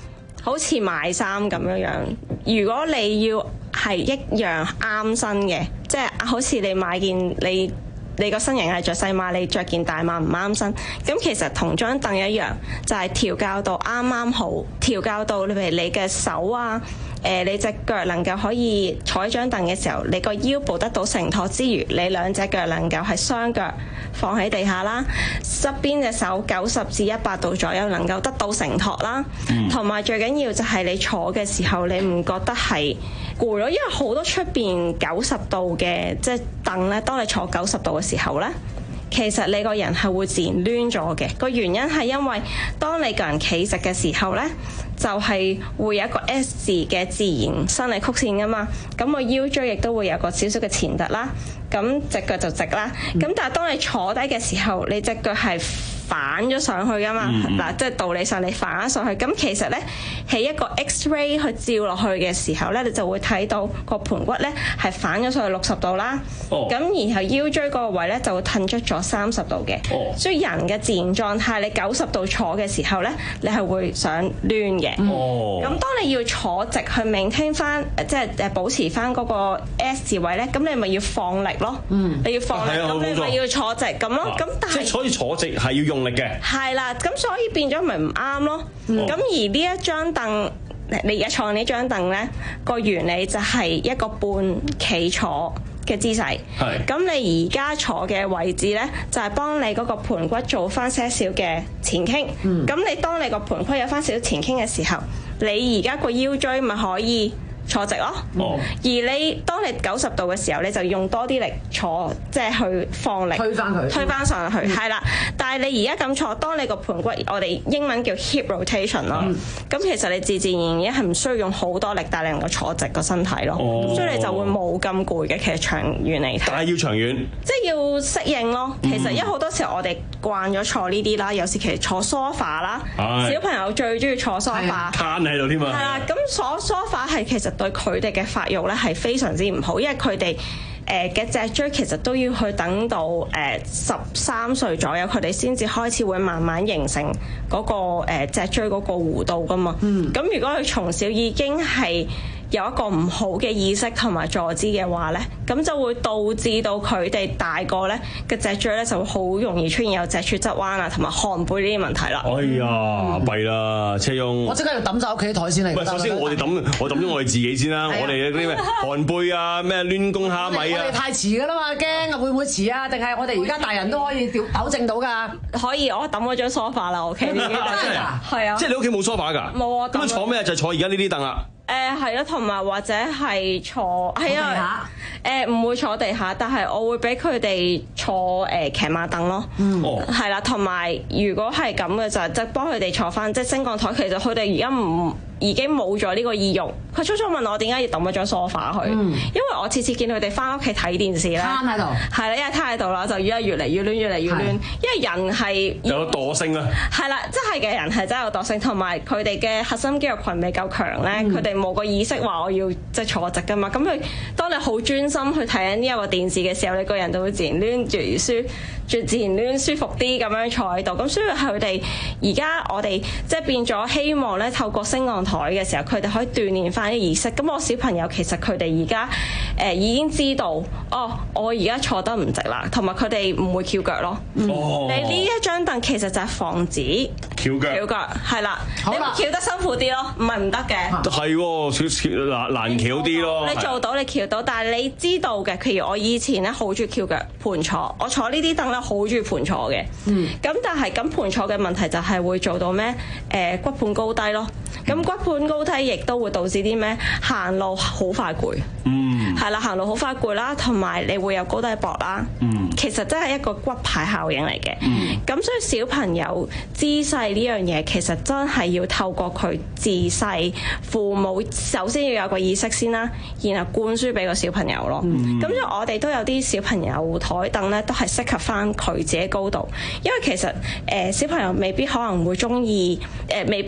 好似買衫咁樣樣。如果你要係一樣啱身嘅，即係好似你買件你你個身形係着細碼，你着件大碼唔啱身，咁其實同張凳一樣，就係調校到啱啱好，調校到你譬如你嘅手啊。誒、呃，你隻腳能夠可以坐喺張凳嘅時候，你個腰部得到承托之餘，你兩隻腳能夠係雙腳放喺地下啦，側邊隻手九十至一百度左右能夠得到承托啦，同埋、嗯、最緊要就係你坐嘅時候，你唔覺得係攰咯，因為好多出邊九十度嘅即係凳咧，當你坐九十度嘅時候咧。其實你個人係會自然攣咗嘅，個原因係因為當你個人企直嘅時候呢，就係、是、會有一個 S 字嘅自然生理曲線噶嘛，咁個腰椎亦都會有個少少嘅前凸啦，咁隻腳就直啦。咁、嗯、但係當你坐低嘅時候，你隻腳係反咗上去噶嘛，嗱、嗯，即係道理上你反咗上去，咁其實呢，喺一個 X-ray 去照落去嘅時候呢，你就會睇到個盤骨呢係反咗上去六十度啦，咁、哦、然後腰椎嗰個位呢就會褪出咗三十度嘅，哦、所以人嘅自然狀態，你九十度坐嘅時候呢，你係會想攣嘅，咁、哦、當你要坐直去 maintain 翻，即係誒保持翻嗰個 S 字位呢，咁你咪要放力咯，嗯、你要放力，咁、啊、你咪要坐直咁咯，咁、啊、但係即係所以坐直係要用力嘅， 係啦，咁所以變咗咪唔啱咯。咁、嗯、而呢一張凳，你而家坐呢張凳咧，個原理就係一個半企坐嘅姿勢。係。咁你而家坐嘅位置咧，就係、是、幫你嗰個盤骨做翻些少嘅前傾。嗯。咁你當你個盤骨有翻少少前傾嘅時候，你而家個腰椎咪可以坐直咯，哦、而你當你九十度嘅時候，你就用多啲力坐，即係去放力推翻佢，推翻上去，係啦、嗯。但係你而家咁坐，當你個盤骨，我哋英文叫 hip rotation 咯、嗯。咁其實你自自然然係唔需要用好多力，但係你能夠坐直個身體咯。哦、所以你就會冇咁攰嘅。其實長遠嚟睇， 但係要長遠， 即係要適應咯。其實因為好多時候我哋慣咗坐呢啲啦，有時其實坐 sofa 啦，哎、小朋友最中意坐 sofa， 攤喺度添嘛。係啦，咁坐 sofa 係其實對佢哋嘅發育咧係非常之唔好，因為佢哋誒嘅脊椎其實都要去等到誒十三歲左右，佢哋先至開始會慢慢形成嗰、嗰個誒、呃、脊椎嗰個弧度噶嘛。嗯，咁如果佢從小已經係有一個唔好嘅意識同埋坐姿嘅話咧，咁就會導致到佢哋大個咧嘅脊椎咧就會好容易出現有脊柱側彎啊，同埋寒背呢啲問題啦。 哎呀，弊啦，車翁！ 我即刻要抌晒屋企啲台先嚟。 唔係，首先我哋抌，我抌咗我哋自己先啦。我哋嗰啲咩寒背啊，咩攣弓蝦米啊。 我哋太遲㗎啦嘛，驚會唔會遲啊？定係我哋而家大人都可以調糾正到㗎？ 可以，我抌嗰張 sofa 啦，我屋企已經。係啊。 即係你屋企冇 sofa 㗎？ 冇啊。 咁坐咩？就係坐而家呢啲凳啦。 誒係咯，同埋或者係坐係啊，誒唔會坐地下，但係我會俾佢哋坐誒騎馬凳咯。嗯，係啦，同埋如果係咁嘅就即係幫佢哋坐翻即係升降台。其實佢哋而家唔已經冇咗呢個意欲。佢初初問我點解要抌一張 sofa 去，嗯、因為我次次見佢哋翻屋企睇電視咧，攤喺度，係啦，因為攤喺度啦，就而家越嚟越亂，越嚟越亂。的因為人係有惰性啊，係啦，真係嘅人係真係有惰性，同埋佢哋嘅核心肌肉群未夠強咧，佢哋冇個意識話我要即係坐直噶嘛。咁佢當你好專心去睇緊呢一個電視嘅時候，你個人就會自然攣住舒，住自然攣舒服啲咁樣坐喺度。咁所以佢哋而家我哋即係變咗希望咧，透過升降台嘅時候，佢哋可以鍛鍊翻啲儀式。咁我小朋友其實佢哋而家誒已經知道，哦，我而家坐得唔直啦，同埋佢哋唔會翹腳咯。哦、你呢一張凳其實就係防止翹腳，翹腳係啦，你翹得辛苦啲咯，唔係唔得嘅。 係喎，少少難難翹啲咯。 你做到你翹到，但係你知道嘅，譬如我以前咧好中意翹腳盤坐，我坐呢啲凳咧好中意盤坐嘅。嗯。咁但係咁盤坐嘅問題就係會做到咩？誒、呃、骨盤高低咯。咁骨盤高低亦都會導致啲咩？行路好快攰。嗯。係啦，行路好快攰啦，同埋你會有高低膊啦。嗯。其實真係一個骨牌效應嚟嘅。嗯。咁所以小朋友姿勢呢樣嘢，其實真係要透過佢自細父母首先要有個意識先啦，然後灌輸俾個小朋友咯。咁所以我哋都有啲小朋友台凳咧，都係適合翻佢自己高度，因為其實誒、呃、小朋友未必可能會中意誒，未必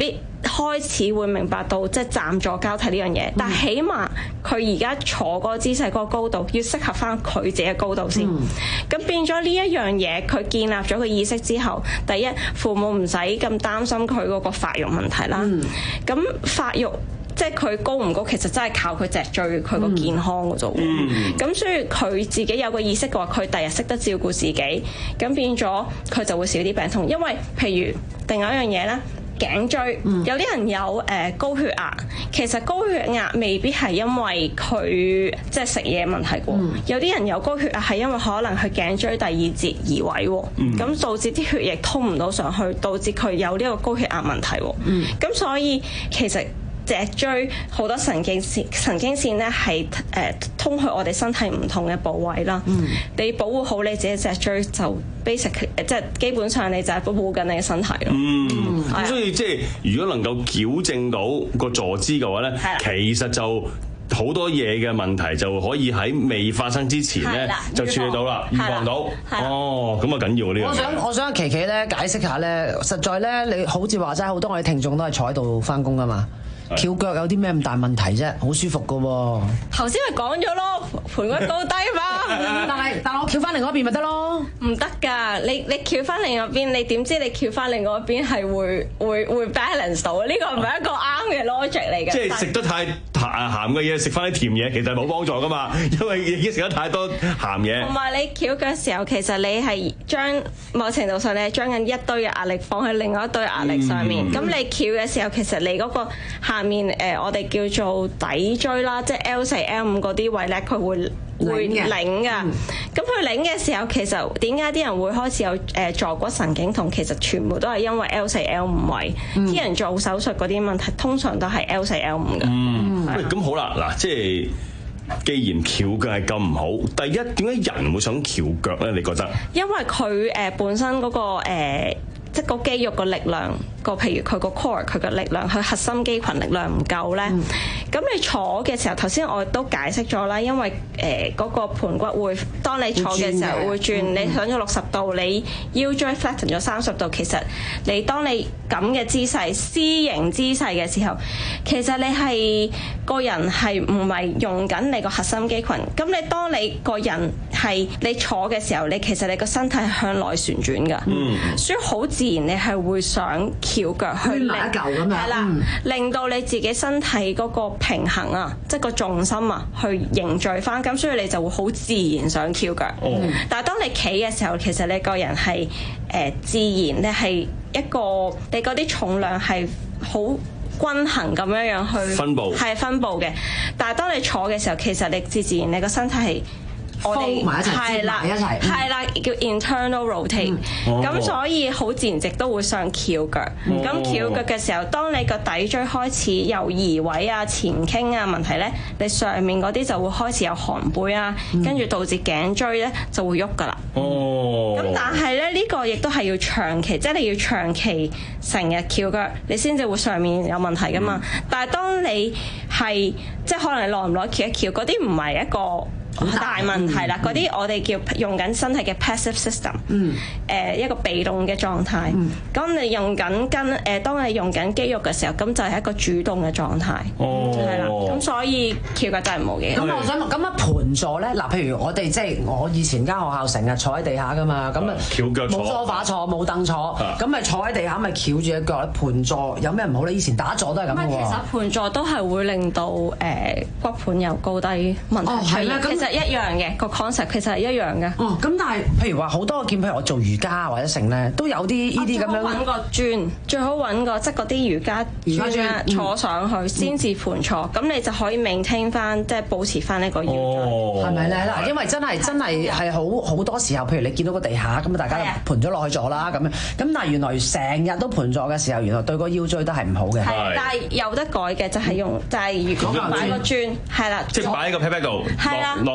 開始會明白到即係站坐交替呢樣嘢，但係起碼佢而家坐嗰個姿勢、嗰個高度要適合翻佢自己嘅高度先。咁、嗯、變咗呢一樣嘢，佢建立咗個意識之後，第一父母唔使咁擔心佢嗰個發育問題啦。咁、嗯、發育即係佢高唔高，其實真係靠佢脊椎佢個健康嘅啫。咁、嗯、所以佢自己有個意識嘅話，佢第日識得照顧自己，咁變咗佢就會少啲病痛。因為譬如另外一樣嘢咧。頸椎、嗯、有啲人有誒、呃、高血壓，其實高血壓未必係因為佢即係食嘢問題喎、嗯。有啲人有高血壓係因為可能佢頸椎第二節移位喎，咁、嗯、導致啲血液通唔到上去，導致佢有呢個高血壓問題喎。咁、嗯、所以其實脊椎好多神經線神經線咧係誒通去我哋身體唔同嘅部位啦。嗯、你保護好你自己脊椎就 basic 即係基本上你就係保護緊你嘅身體咯。 嗯，咁、嗯、所以即係如果能夠矯正到個坐姿嘅話咧，其實就好多嘢嘅問題就可以喺未發生之前咧就處理到啦，預防到。哦，咁啊緊要呢樣。 我想我想琪琪咧解釋下咧，實在咧你好似話齋好多我哋聽眾都係坐喺度翻工噶嘛。翹腳有啲咩咁大問題啫？好舒服噶喎！ 頭先咪講咗咯，盤骨高低嘛。 但係但係我翹翻另外一邊咪得咯？ 唔得㗎！你你翹翻另外一邊，你點知你翹翻另外一邊係會會會 balance 到？呢個唔係一個啱嘅 logic 嚟嘅。即係食得太鹹嘅嘢，食翻啲甜嘢，其實冇幫助㗎嘛。因為已經食得太多鹹嘢。同埋你翹腳嘅時候，其實你係將某程度上你係將緊一堆嘅壓力放喺另外一堆壓力上面。咁、嗯、你翹嘅時候，其實你嗰個下面誒、呃、我哋叫做底椎啦，即係 L 四 L 五嗰啲位咧，佢會會擰㗎。咁佢擰嘅時候，其實點解啲人會開始有誒坐骨神經痛？其實全部都係因為 L 四 L 五位。啲、嗯、人做手術嗰啲問題，通常都係 L 四 L 五嘅。 嗯，喂，咁好啦，嗱，即係既然翹腳係咁唔好，第一點解人會想翹腳咧？你覺得？因為佢誒本身嗰、嗰個、呃、即係個肌肉個力量。個譬如佢個 core 佢個力量，佢核心肌群力量唔夠咧，咁、嗯、你坐嘅時候，頭先我都解釋咗啦，因為誒嗰、呃那個盤骨會當你坐嘅時候會轉，會轉嗯、你上咗六十度，你腰椎 flatten 咗三十度，其實你當你咁嘅姿勢 C 型姿勢嘅時候，其實你係個人係唔係用緊你個核心肌群？咁你當你個人係你坐嘅時候，你其實你個身體係向內旋轉㗎，嗯、所以好自然你係會想翹腳去令係啦，令到你自己身體嗰個平衡啊，即係個重心啊，去凝聚翻，咁所以你就會好自然想翹腳。嗯、但係當你企嘅時候，其實你個人係誒、呃、自然，你係一個你嗰啲重量係好均衡咁樣樣去分佈，係分佈嘅。但係當你坐嘅時候，其實你自自然你個身體係。我哋係啦，係啦，叫 internal rotate。咁、嗯、所以好自然，直都會上翹腳。咁、哦、翹腳嘅時候，當你個底椎開始有移位啊、前傾啊問題咧，你上面嗰啲就會開始有寒背啊，跟、嗯、住導致頸椎咧就會喐噶啦。哦。咁但係咧，呢、這個亦都係要長期，即、就、係、是、你要長期成日翹腳，你先至會上面有問題噶嘛。嗯、但係當你係即係可能你耐唔耐翹一翹，嗰啲唔係一個大問題啦，嗰、嗯、啲我哋叫用緊身體嘅 passive system，誒、嗯呃、一個被動嘅狀態。咁、嗯、你用緊跟誒，當你用緊肌肉嘅時候，咁就係一個主動嘅狀態。哦，係啦，咁所以翹腳真係冇嘅。咁我想問，咁啊盤坐咧，嗱，譬如我哋即係我以前間學校成日坐喺地下噶嘛，咁啊翹腳坐，冇梳化坐，冇凳坐，咁咪坐喺地下咪翹住隻腳咧盤坐，有咩唔好咧？以前打坐都係咁嘅喎。 其實盤坐都係會令到誒、呃、骨盤有高低問題。哦，係啦，咁。一樣嘅個 concept 其實係一樣嘅。 哦，咁但係譬如話好多我見，譬如我做瑜伽或者成咧，都有啲呢啲咁樣。揾個磚，最好揾個即係嗰啲瑜伽磚啊，坐上去先至盤坐，咁、嗯、你就可以 maintain 翻，即係保持翻呢個腰椎。係咪咧？嗱，因為真係真係係好好多時候，譬如你見到個地下咁啊，大家盤咗落去坐啦咁樣。咁但係原來成日都盤坐嘅時候，原來對個腰椎都係唔好嘅。係，但係有得改嘅就係用就係如果擺個磚係啦， 即係擺喺個 pat pat 度，係啦，落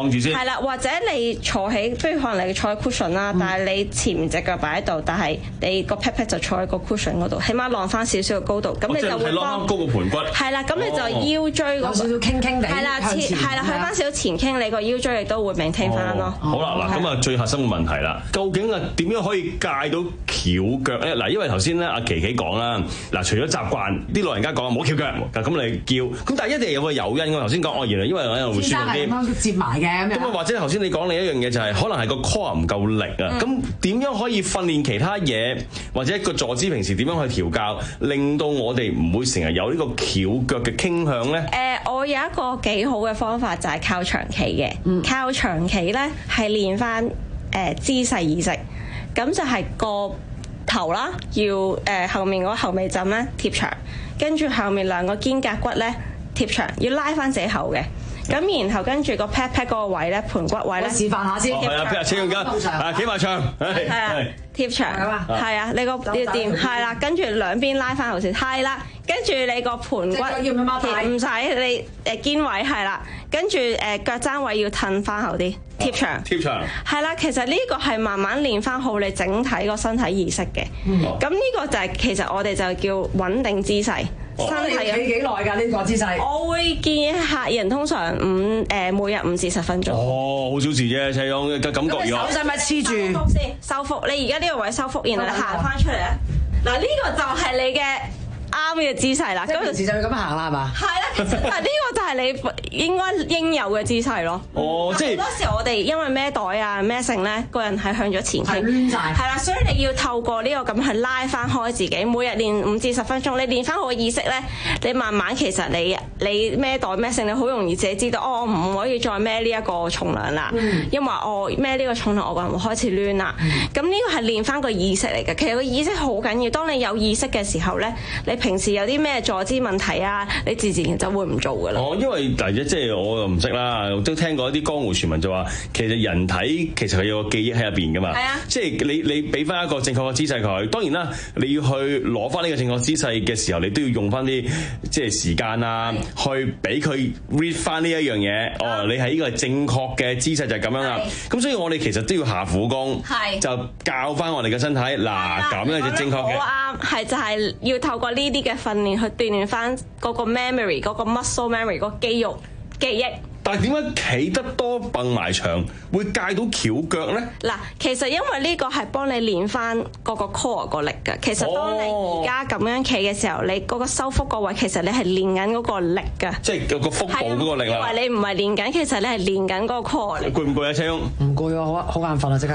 晾住先。 係啦，或者你坐起，不如可能你坐喺 cushion 啦，但係你前面隻腳擺喺度，但係你個 pat pat 就坐喺個 cushion 嗰度，起碼晾翻少少嘅高度，咁你就會幫高個盤骨。 係啦，咁你就腰椎嗰個有少少傾傾地係啦， 向前係啦，去翻少少前傾，你個腰椎亦都會 maintain 翻咯。 好啦，嗱咁啊，最核心嘅問題啦，究竟啊點樣可以戒到翹腳咧？嗱，因為頭先咧阿琪琪講啦，嗱，除咗習慣，啲老人家講唔好翹腳，咁你叫，咁但係一定有個誘因。我頭先講，我原來因為我又會舒服啲， 咁樣接埋嘅咁樣。 咁啊，或者頭先你講另一樣嘢就係、是，可能係個 core 唔夠力啊。咁點、嗯、樣可以訓練其他嘢，或者個坐姿平時點樣去調教，令到我哋唔會成日有呢個翹腳嘅傾向咧？誒、 呃，我有一個幾好嘅方法就係靠長企嘅，嗯、靠長企咧係練翻誒姿勢意識，咁就係個頭啦，要誒、呃、後面嗰個後尾枕咧貼長，跟住後面兩個肩胛骨咧貼長，要拉翻自己後嘅。咁然後跟住個 pat pat 嗰個位咧，盤骨位咧， 示範下先。 係啊，請用緊，啊企埋牆，係啊，貼牆啊，係啊，你個要掂，係啦，跟住兩邊拉翻後先，係啦，跟住你個盤骨要唔要踎低？ 唔使，你誒肩位係啦，跟住誒腳踭位要褪翻後啲，貼牆， 貼牆， 係啦，其實呢個係慢慢練翻好你整體個身體意識嘅。咁呢個就係其實我哋就叫穩定姿勢。 身體企幾耐㗎呢個姿勢？ 我會建議客人通常五誒每日五至十分鐘。 哦，好小事啫，齊勇嘅感覺要。 手使咪黐住？ 收腹先，收腹。你而家呢個位收腹，然後你行翻出嚟啊！嗱，呢個就係你嘅啱嘅姿勢啦。 咁平時就要咁行啦，係嘛？ 係啦，其實嗱呢個就係你應該應有嘅姿勢咯。 哦，即係好多時我哋因為孭袋啊孭剩咧，個人係向咗前傾， 亂曬。 係啦，所以你要透過呢個咁去拉翻開自己，每日練五至十分鐘，你練翻好個意識咧，你慢慢其實你你孭袋孭剩，你好容易自己知道，哦，我唔可以再孭呢一個重量啦，嗯、因為我孭呢個重量，我個人會開始亂啦。咁呢個係練翻個意識嚟嘅，其實個意識好緊要。當你有意識嘅時候咧，你平時有啲咩坐姿問題啊，你自自然就會唔做噶啦。 哦，因為第一即係我又唔識啦，都聽過一啲江湖傳聞就話，其實人體其實係有個記憶喺入邊噶嘛。係啊，即係你你俾翻一個正確嘅姿勢佢，當然啦，你要去攞翻呢個正確姿勢嘅時候，你都要用翻啲即係時間啊，去俾佢 read 翻呢一樣嘢。哦，你係呢個正確嘅姿勢就係咁樣啦。咁所以我哋其實都要下苦功，就教翻我哋嘅身體。嗱，咁樣就正確嘅。 好啱，係就係要透過呢啲嘅訓練去鍛鍊翻嗰個 memory，嗰個 muscle memory，嗰個肌肉記憶。 但係點解企得多蹦埋牆會戒到翹腳咧？ 嗱，其實因為呢個係幫你練翻嗰個 core 個力㗎。其實當你而家咁樣企嘅時候，你嗰個收腹個位其實你係練緊嗰個力㗎。 即係個腹部嗰個力啦。 因為你唔係練緊，其實你係練緊嗰個 core 力。 攰唔攰啊，車翁？ 唔攰啊，好好眼瞓啊，即刻。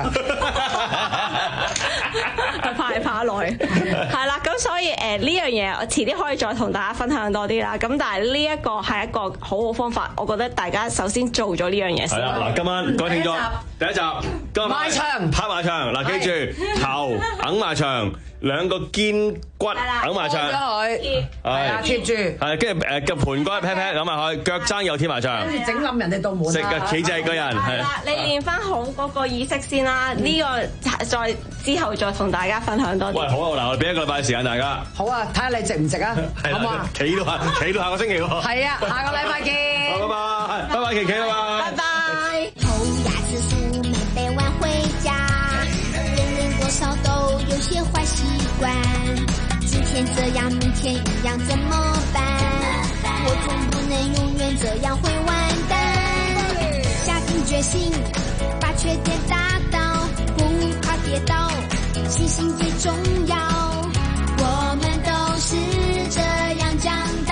排排耐，係啦，咁所以誒呢樣嘢，我遲啲可以再同大家分享多啲啦。咁但係呢一個係一個好好方法，我覺得大家首先做咗呢樣嘢先。 係啦，嗱，今晚各位聽眾，第一集， 埋牆， 拍埋牆，嗱，記住頭揞埋牆，兩個肩骨揞埋牆， 係啊，貼住， 係跟住誒個盤骨 pat pat 揞埋佢，腳踭又貼埋牆， 跟住整冧人哋道門， 食嘅企正個人係啦，你練翻好嗰個意識先啦，呢個再之後再同大家分享多啲。 喂，好啊，嗱，我哋俾一個禮拜嘅時間大家。 好啊，睇下你值唔值啊？好唔好啊？ 企到下，企到下個星期喎。 係啊，下個禮拜見。 好，拜拜，拜拜，琪琪，拜拜。 拜拜。 偷牙次数没被挽回家，人人多少都有些坏习惯。今天这样，明天一样，怎么办？我总不能永远这样会完蛋。下定决心，把缺点打倒，不怕跌倒，信心最重要。我们都是这样长大，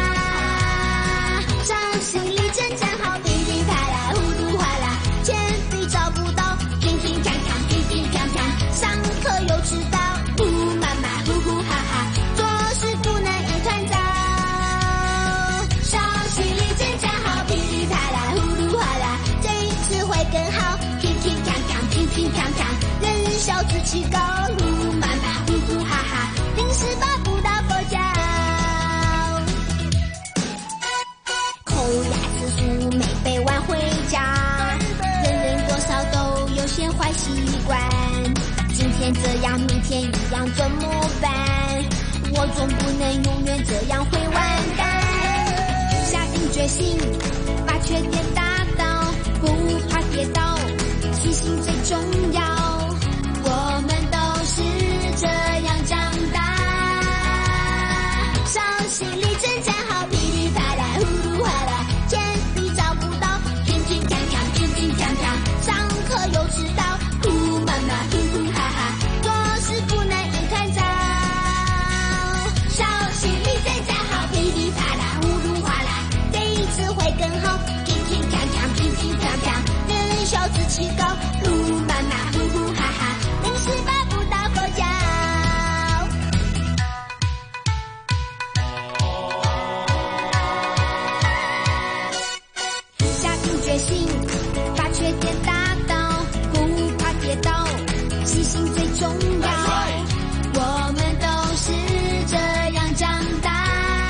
伤心里真正好，噼噼啪啦，呼噜哗啦，铅笔找不到，乒乒乓乓，乒乒乓乓，上课又迟到，呼妈妈，呼呼哈哈，做事不能一团糟。伤心里真正好，噼里啪啦，呼噜哗啦，这一次会更好，乒乒乓乓，乒乒乓乓，人人小志气高，呼妈妈，呼呼哈哈，临时抱不到佛脚。抠牙次数没被挽回家，人人多少都有些坏习惯。今天这样，明天一样，怎么办？我总不能永远这样会完蛋。下定决心，把缺点打倒，不志氣高，呼媽媽呼呼哈哈，臨時抱不到佛腳。下定決心，把缺點打倒，不怕跌倒，細心最重要。我們都是這樣長大，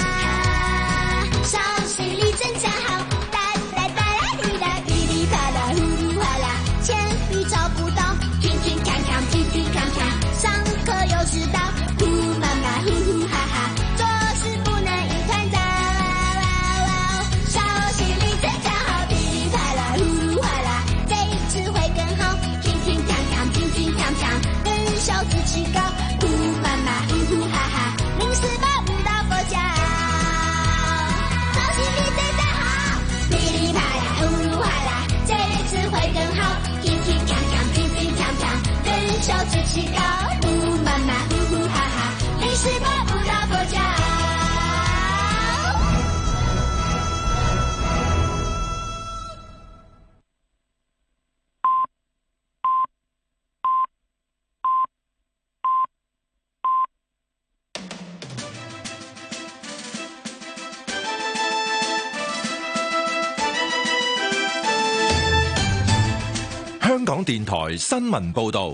稍息力增強好，噠噠噠啦滴啦噼里啪啦呼嚕嘩啦，鉛筆找不到，拼拼看看拼拼看看，上課又遲到，呼媽媽呼呼哈哈，做事不能一團糟，稍息力增強好，噼里啪啦呼嚕嘩啦，這次會更好，拼拼看看拼拼看看，更小志氣高，呼媽媽呼呼哈哈，臨時抱不到佛腳，稍息力增強好，噼里啪啦呼嚕嘩啦，這次會更好，拼拼看看拼拼看看，更小志氣高，呼媽媽呼呼哈哈，臨時抱不到佛腳。 香港電台新聞報導。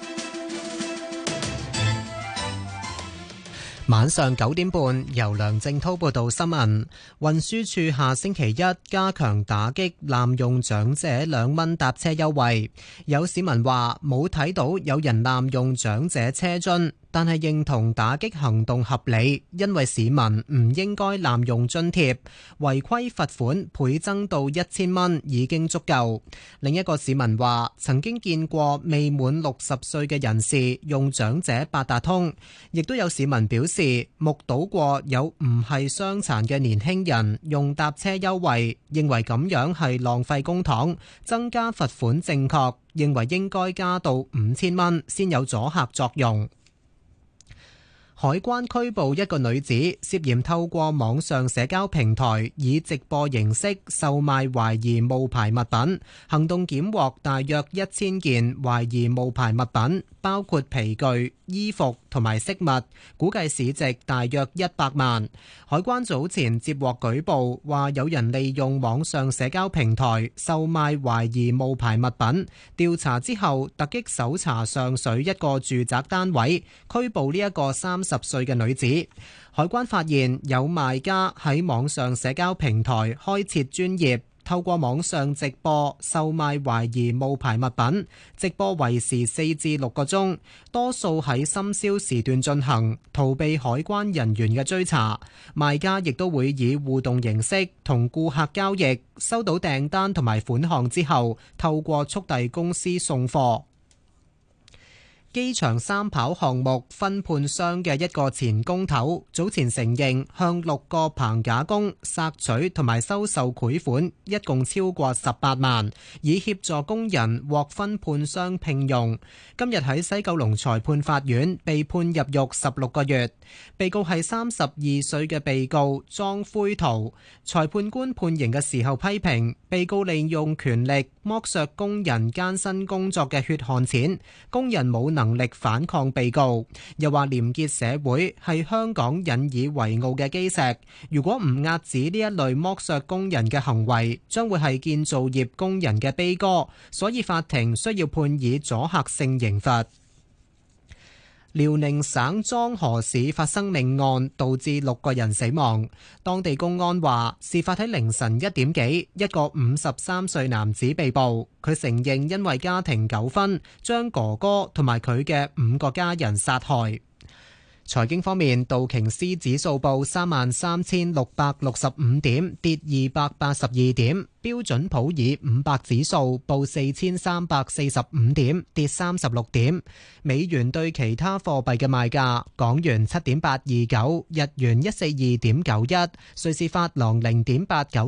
晚上九點半，由梁正滔報道新聞。運輸署下星期一加強打擊濫用長者兩蚊搭車優惠。有市民話冇睇到有人濫用長者車津，但係認同打擊行動合理，因為市民唔應該濫用津貼。違規罰款倍增到一千蚊已經足夠。另一個市民話曾經見過未滿六十歲嘅人士用長者八達通，亦都有市民表示目睹過有唔係傷殘嘅年輕人用搭車優惠，認為咁樣係浪費公帑，增加罰款正確，認為應該加到五千蚊先有阻嚇作用。海關拘捕一個女子，涉嫌透過網上社交平台以直播形式售賣懷疑冒牌物品，行動檢獲大約一千件懷疑冒牌物品，包括皮具、衣服同埋飾物，估計市值大約一百萬。海關早前接獲舉報，話有人利用網上社交平台售賣懷疑冒牌物品，調查之後突擊搜查上水一個住宅單位，拘捕呢一個三十歲嘅女子。海關發現有賣家喺網上社交平台開設專頁，透過網上直播售賣懷疑冒牌物品，直播維持四至六個鐘，多數喺深宵時段進行，逃避海關人員嘅追查。賣家亦都會以互動形式同顧客交易，收到訂單同埋款項之後，透過速遞公司送貨。機場三跑項目分判商嘅一個前工頭早前承認向六個棚架工索取同埋收受賄款，一共超過十八萬，以協助工人獲分判商聘用。今日喺西九龍裁判法院被判入獄十六個月。被告係三十二歲嘅被告莊灰圖。裁判官判刑嘅時候批評被告利用權力剝削工人艱辛工作嘅血汗錢，工人冇能能力反抗被告，又話廉潔社會係香港引以為傲嘅基石。如果唔遏止呢一類剝削工人嘅行為，將會係建造業工人嘅悲歌。所以法庭需要判以阻嚇性刑罰。遼寧省莊河市發生命案，導致六個人死亡。當地公安話，事發喺凌晨一點幾，一個五十三歲男子被捕。佢承認因為家庭糾紛，將哥哥同埋佢嘅五個家人殺害。財經方面，道瓊斯指數報三萬三千六百六十五點，跌二百八十二點。標準普爾五百指數報四千三百四十五點，跌三十六點。美元對其他貨幣嘅賣價：港元七點八二九，日元一四二點九一，瑞士法郎零點八九六，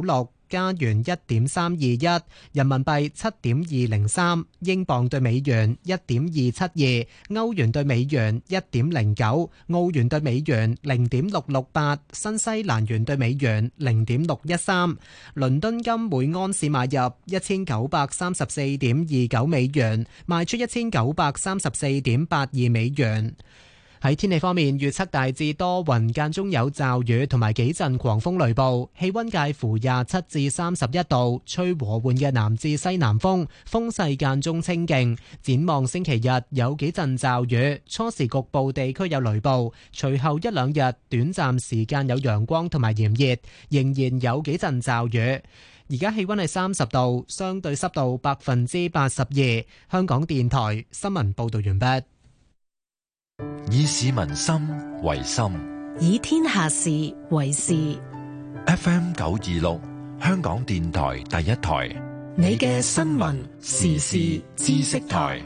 加元一點三二一，人民幣七點二零三，英鎊對美元一點二七二，歐元對美元一點零九，澳元對美元零點六六八，新西蘭元對美元零點六一三。倫敦金每安士買入一千九百三十四點二九美元，賣出一千九百三十四點八二美元。喺天氣方面，預測大致多雲，間中有驟雨同埋幾陣狂風雷暴，氣溫介乎廿七至三十一度，吹和緩嘅南至西南風，風勢間中清勁。展望星期日有幾陣驟雨，初時局部地區有雷暴，隨後一兩日短暫時間有陽光同埋炎熱，仍然有幾陣驟雨。而家氣溫係三十度，相對濕度百分之八十二。香港電台新聞報道完畢。 以市民心為心， 以天下事為事。 F M 九二六，香港電台第一台， 你嘅新聞時事知識台。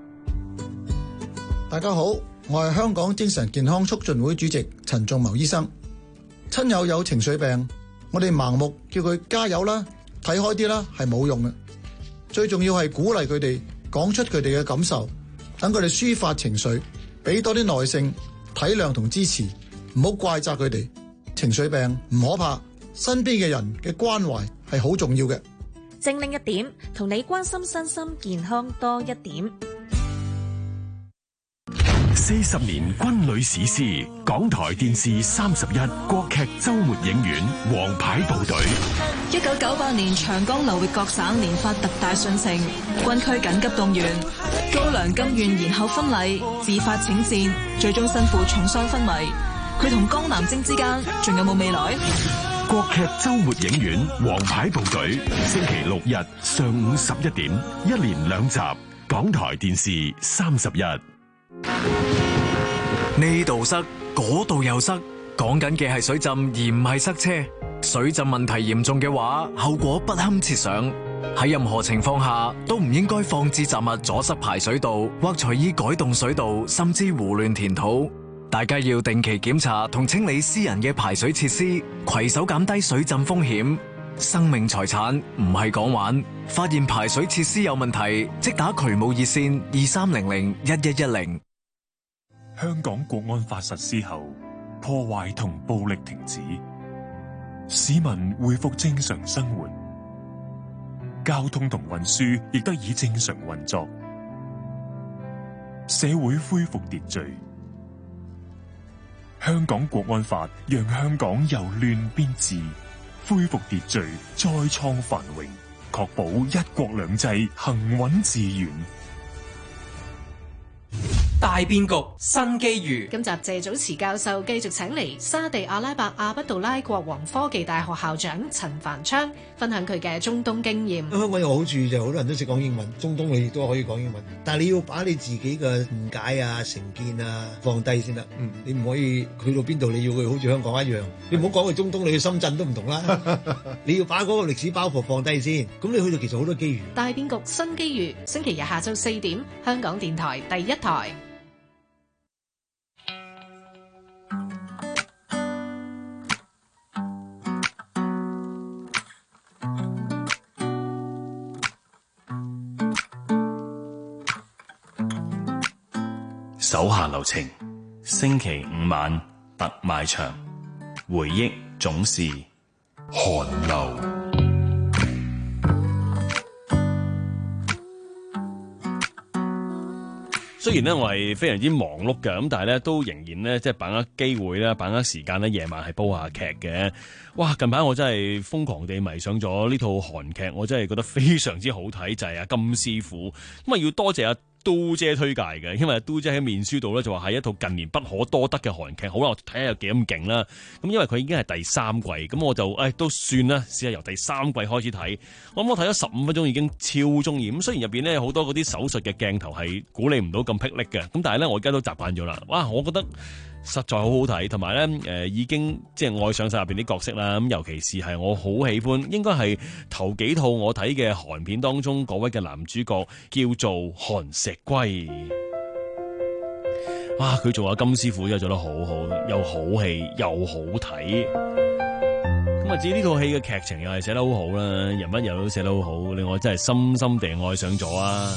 大家好，我係香港精神健康促進會主席陳仲謀醫生。親友有情緒病，我哋盲目叫佢加油啦，睇開啲啦，係冇用嘅。最重要係鼓勵佢哋講出佢哋嘅感受，等佢哋抒發情緒。俾多啲耐性、體諒同支持，唔好怪責佢哋。情緒病唔可怕，身邊嘅人嘅關懷係好重要嘅。 精靈一點，同你關心身心健康多一點。 四十年軍旅史詩，港台電視三十一國劇周末影院《王牌部隊》。 一九九八年長江流域各省連發特大訊成，軍區緊急動員，高粱甘願延後婚禮，自發請戰，最終身負重傷昏迷。佢同江南征之間，仲有冇未來？ 國劇周末影院《王牌部隊》，星期六日上午十一點，一連兩集，港台電視三十一。 呢度塞，嗰度又塞，講緊嘅係水浸而唔係塞車。水浸問題嚴重嘅話，後果不堪設想。喺任何情況下都唔應該放置雜物阻塞排水道，或隨意改動水道，甚至胡亂填土。大家要定期檢查同清理私人嘅排水設施，攜手減低水浸風險。生命財產唔係講玩，發現排水設施有問題，即打渠務熱線二三零零一一一零。 香港國安法實施後，破壞同暴力停止，市民恢復正常生活，交通同運輸亦得以正常運作，社會恢復秩序。香港國安法讓香港由亂變治，恢復秩序，再創繁榮，確保一國兩制行穩致遠。 大變局，新機遇。 今集謝祖慈教授繼續請嚟沙地阿拉伯阿卜杜拉國王科技大學校長陳繁昌，分享佢嘅中東經驗。 香港有好處就好多人都識講英文，中東你亦都可以講英文，但係你要把你自己嘅誤解啊、成見啊放低先得。嗯，你唔可以去到邊度你要佢好似香港一樣。你唔好講去中東，你去深圳都唔同啦。你要把嗰個歷史包袱放低先，咁你去到其實好多機遇。 大變局，新機遇。星期日下晝四點，香港電台第一台。 手下留情，星期五晚特賣場，回憶總是寒流。雖然咧我係非常之忙碌嘅，咁但係咧都仍然咧即係把握機會啦，把握時間咧，夜晚係煲下劇嘅。哇！近排我真係瘋狂地迷上咗呢套韓劇，我真係覺得非常之好睇，就係阿金師傅。咁啊要多謝阿都姐推介嘅，因為都姐喺面書度咧就話係一套近年不可多得嘅韓劇，好啦，我睇下有幾咁勁啦。咁因為佢已經係第三季，咁我就誒都算啦，試下由第三季開始睇。我諗我睇咗十五分鐘已經超中意。咁雖然入邊咧好多嗰啲手術嘅鏡頭係鼓勵唔到咁霹靂嘅，咁但係咧我而家都習慣咗啦。哇，我覺得實在好好睇，同埋咧誒已經即係愛上晒入邊啲角色啦。咁尤其是係我好喜歡，應該係頭幾套我睇嘅韓片當中嗰位嘅男主角叫做韓石圭。哇！佢做阿金師傅真係做得好好，又好戲又好睇。咁啊， 啊，至於呢套戲嘅劇情又係寫得好好啦，人物又都寫得好好，令我真係深深地愛上咗啊！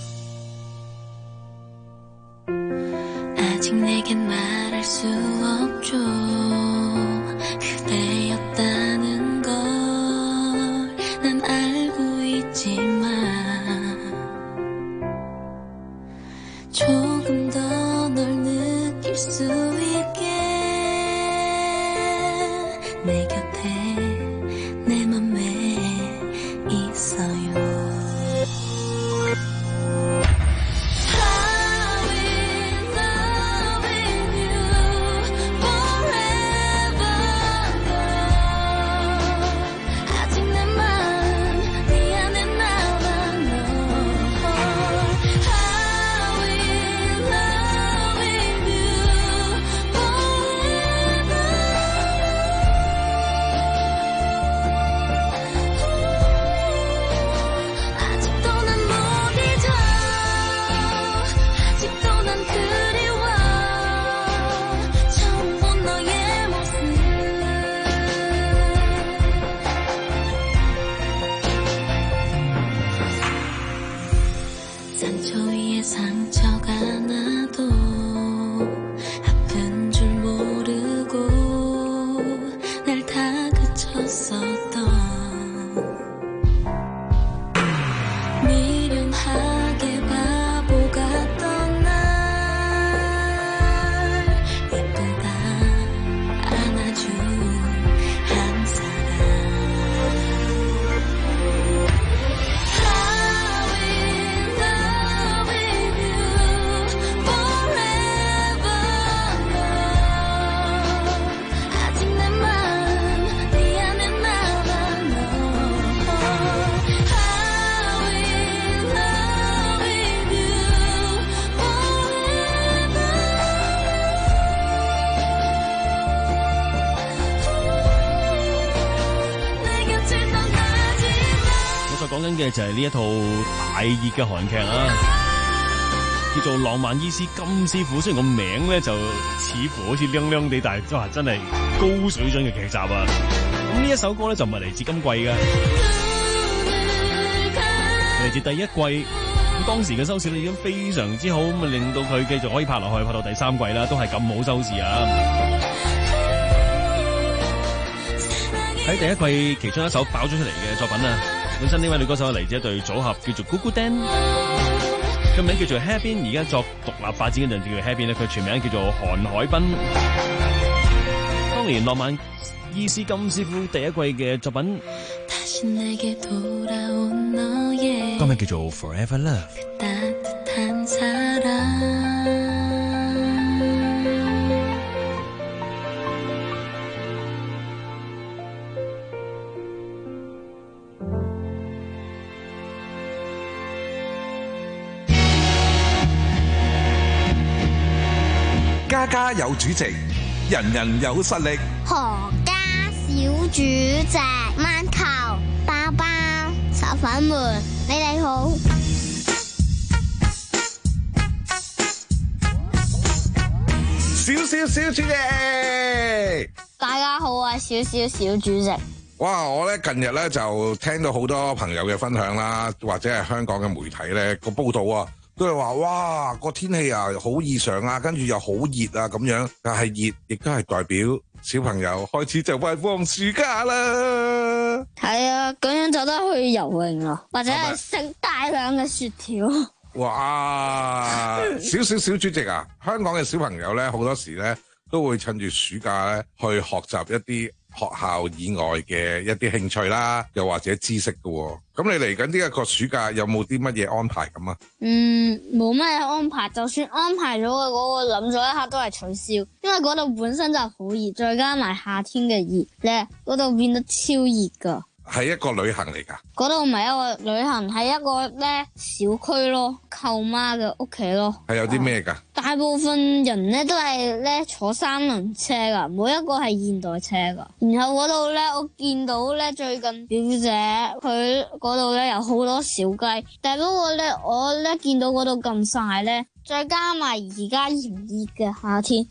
嘅就係呢一套大熱嘅韓劇啦，叫做《浪漫醫師金師傅》。雖然個名咧就似乎好似靚靚地，但係都係真係高水準嘅劇集啊！咁呢一首歌咧就唔係嚟自今季嘅，嚟自第一季。咁當時嘅收視率已經非常之好，咁啊令到佢繼續可以拍落去，拍到第三季啦，都係咁好收視啊！喺第一季其中一首爆咗出嚟嘅作品啊！本身呢位女歌手嚟自一隊組合叫做 Goo Goo Dan， 個名叫做 Haebin， 而家作獨立發展嗰陣叫做 Haebin 咧，佢全名叫做韓海濱。當年《浪漫醫師金師傅》第一季嘅作品，歌名叫做 Forever Love。 家家有主席，人人有實力。 何家小主席，饅頭、包包、炒粉們，你哋好。 小小小主席， 大家好啊！小小小主席。 哇！我咧近日咧就聽到好多朋友嘅分享啦，或者係香港嘅媒體咧個報道啊。都係話哇個天氣啊好異常啊，跟住又好熱啊咁樣，但係熱亦都係代表小朋友開始就快放暑假啦。 係啊，咁樣就得去游泳咯，或者係食大量嘅雪條。 哇！小小小主席啊，香港嘅小朋友咧好多時咧都會趁住暑假咧去學習一啲學校以外嘅一啲興趣啦，又或者知識㗎喎。咁你嚟緊呢一個暑假有冇啲乜嘢安排咁啊？ 嗯，冇乜嘢安排，就算安排咗嘅嗰個諗咗一刻都係取消，因為嗰度本身就係好熱，再加埋夏天嘅熱咧，嗰度變得超熱噶。 係一個旅行嚟噶？ 嗰度唔係一個旅行，係一個咧小區咯，舅媽嘅屋企咯。 係有啲咩噶？ 大部分人咧都係咧坐三輪車噶，每一個係現代車噶。然後嗰度咧，我見到咧最近表姐佢嗰度咧有好多小雞，但係不過咧我咧見到嗰度咁曬咧，再加埋而家炎熱嘅夏天，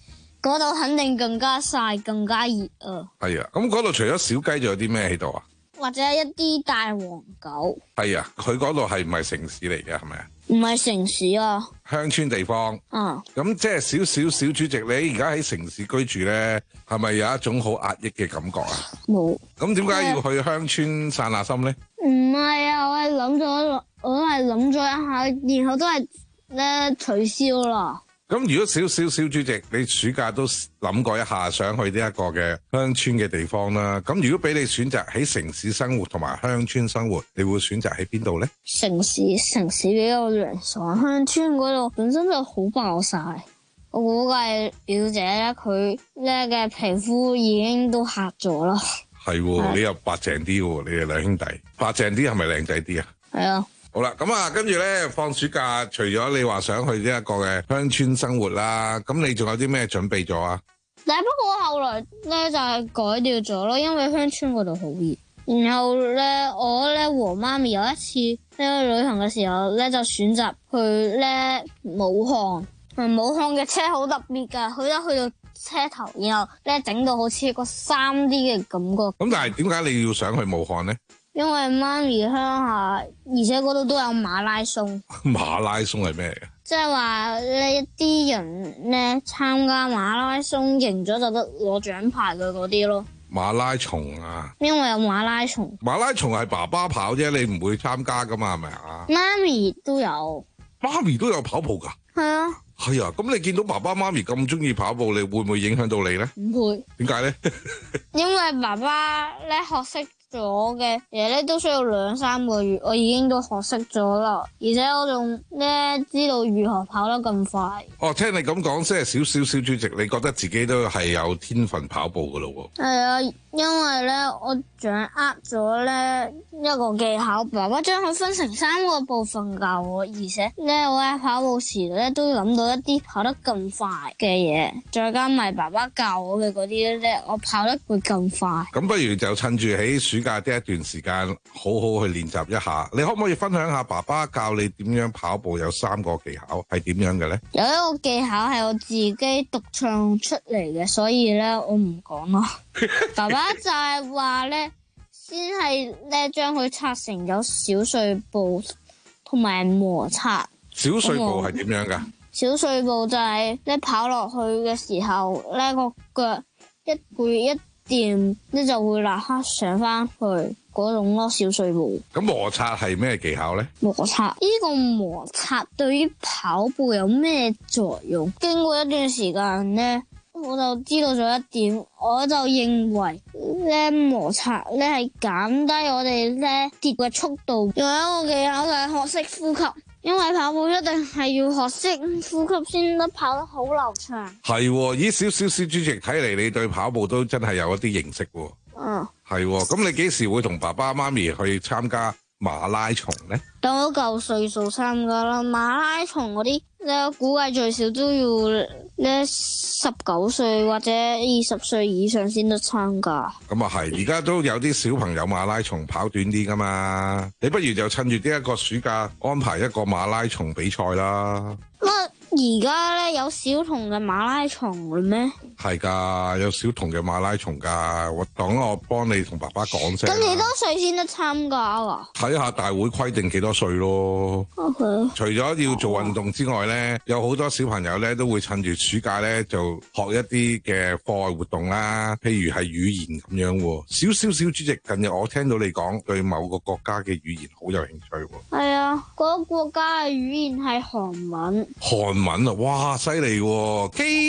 嗰度肯定更加曬，更加熱啊。 係啊，咁嗰度除咗小雞，仲有啲咩喺度啊？ 或者一啲大黃狗。 係啊，佢嗰度係唔係城市嚟嘅？係咪啊？ 唔係城市啊， 鄉村地方。 嗯。 咁即係少少小主席，你而家喺城市居住咧，係咪有一種好壓抑嘅感覺啊？ 冇。 咁點解要去鄉村散下心咧？ 唔係啊，我係諗咗，我都係諗咗一下，然後都係咧取消啦。 咁如果少少小主席，你暑假都諗過一下，想去呢一個嘅鄉村嘅地方啦。咁如果俾你選擇喺城市生活同埋鄉村生活，你會選擇喺邊度呢？ 城市城市比較涼爽，鄉村嗰度本身就好爆曬。我估計表姐咧，佢咧嘅皮膚已經都黑咗啦。 係喎，你又白淨啲喎，你哋兩兄弟白淨啲係咪靚仔啲啊？ 係啊。 好啦，咁啊，跟住咧放暑假，除咗你話想去呢一個嘅鄉村生活啦，咁你仲有啲咩準備咗啊？ 但不過後來咧就係改掉咗咯，因為鄉村嗰度好熱。然後咧我咧和媽咪有一次咧去旅行嘅時候咧就選擇去咧武漢，武漢嘅車好特別噶，佢一去到車頭，然後咧整到好似一個三 D 嘅感覺。咁但係點解你要想去武漢呢？ 因為媽咪鄉下，而且嗰度都有馬拉松。 馬拉松係咩嚟嘅？ 即係話呢一啲人咧參加馬拉松贏咗就得攞獎牌嘅嗰啲咯。 馬拉松啊？ 因為有馬拉松。 馬拉松係爸爸跑啫，你唔會參加噶嘛？係咪啊？ 媽咪都有。 媽咪都有跑步噶？係啊。 係啊，咁你見到爸爸媽咪咁中意跑步，你會唔會影響到你咧？ 唔會。 點解咧？ 因為爸爸咧學識咗嘅嘢咧都需要兩三個月，我已經都學識咗啦，而且我仲咧知道如何跑得咁快。哦， 聽你咁講，即係少少小主席，你覺得自己都係有天分跑步噶咯喎？ 係啊，因為咧我掌握咗咧一個技巧，爸爸將佢分成三個部分教我，而且咧我喺跑步時咧都諗到一啲跑得更快嘅嘢，再加埋爸爸教我嘅嗰啲咧，我跑得會更快。 咁不如就趁住喺暑假呢一段時間，好好去練習一下。你可唔可以分享下爸爸教你點樣跑步有三個技巧係點樣嘅呢？ 有一個技巧係我自己獨唱出嚟嘅，所以咧我唔講咯。爸爸就係話咧，先係咧將佢拆成有小碎步同埋摩擦。 小碎步係點樣噶？ 小碎步就係咧跑落去嘅時候咧個腳一攰一掂咧就會立刻上翻去嗰種咯，小碎步。 咁摩擦係咩技巧呢？ 摩擦呢個摩擦對於跑步有咩作用？經過一段時間咧，我就知道咗一點，我就認為咧摩擦咧係減低我哋咧跌嘅速度。仲有一個技巧就係學識呼吸。因為跑步一定係要學識呼吸先得跑得好流暢。係， 咦，少少小主席，睇嚟你對跑步都真係有一啲認識喎。 嗯， 係，咁你幾時會同爸爸媽咪去參加馬拉松呢？ 等我夠歲數參加啦，馬拉松嗰啲咧，估計最少都要咧十九歲或者二十歲以上先得參加。 咁啊係，而家都有啲小朋友馬拉松跑短啲噶嘛，你不如就趁住呢一個暑假安排一個馬拉松比賽啦。 而家咧有小童嘅馬拉松嘅咩？ 係噶，有小童嘅馬拉松噶。我等我幫你同爸爸講聲。 咁幾多歲先得參加啊？睇下大會規定幾多歲咯。 Okay. 除咗要做運動之外咧，有好多小朋友咧都會趁住暑假咧就學一啲嘅課外活動啦，譬如係語言咁樣。少少小主席，近日我聽到你講對某個國家嘅語言好有興趣。 係啊，嗰個國家嘅語言係韓文。 韓文啊，哇，犀利喎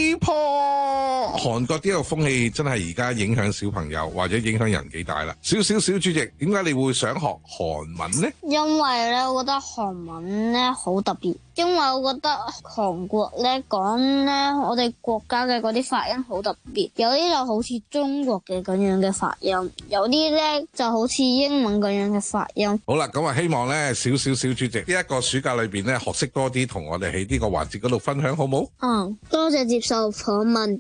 ！K-pop， 韓國呢個風氣真係而家影響小朋友或者影響人幾大啦。少少小主席，點解你會想學韓文呢？ 因為咧，我覺得韓文咧好特別。因為我覺得韓國咧講咧，我哋國家嘅嗰啲發音好特別，有啲就好似中國嘅咁樣嘅發音，有啲咧就好似英文咁樣嘅發音。 好啦，咁啊希望咧少少小主席呢一個暑假裏邊咧學識多啲，同我哋喺呢個環節嗰度分享好冇？ 嗯，多謝接受訪問。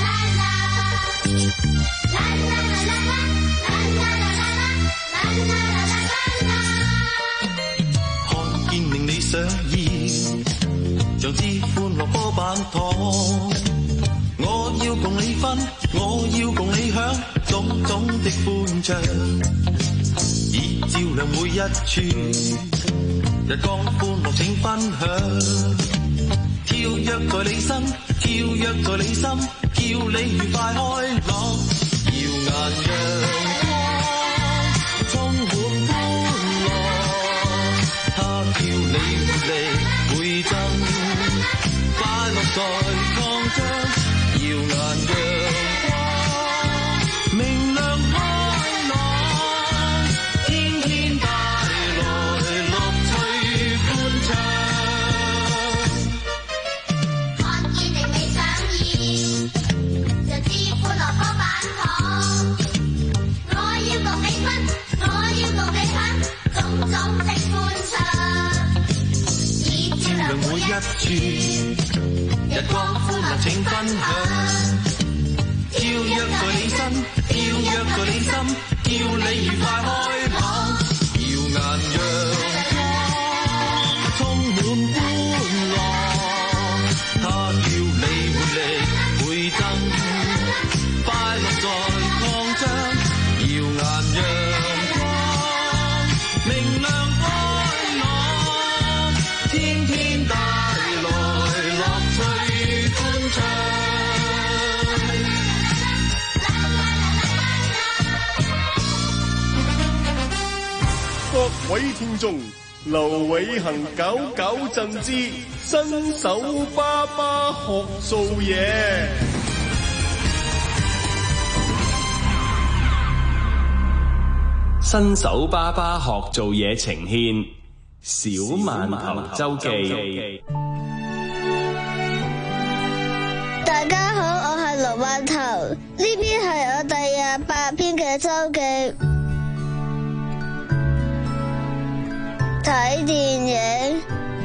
啦啦啦啦啦啦啦啦啦啦啦啦啦糖。我要共你分，我要共你享種種的歡暢，已照亮每一處，日光歡樂請分享。跳躍在你身，跳躍在你心，叫你愉快開朗。耀眼陽光充滿歡樂，它叫你活力倍增，快樂在擴張。耀眼陽光明亮開朗，天天帶來樂趣歡暢。看見令你想要，就知歡樂多版糖。我要共你分，我要共你享種種的歡暢，已照亮每一處，日光歡樂請分享。跳躍在你身，跳躍在你心，叫你愉快開朗。耀眼陽光充滿歡樂，它叫你活力倍增，快樂在擴張。耀眼陽光明亮開朗，天天帶來樂趣歡暢。 各位聽眾，劉偉恒搞搞震之新手爸爸學做嘢。 新手爸爸學做嘢呈獻小饅頭周記。 大家好，我係盧饅頭，呢邊係我第廿八篇嘅周記。睇電影，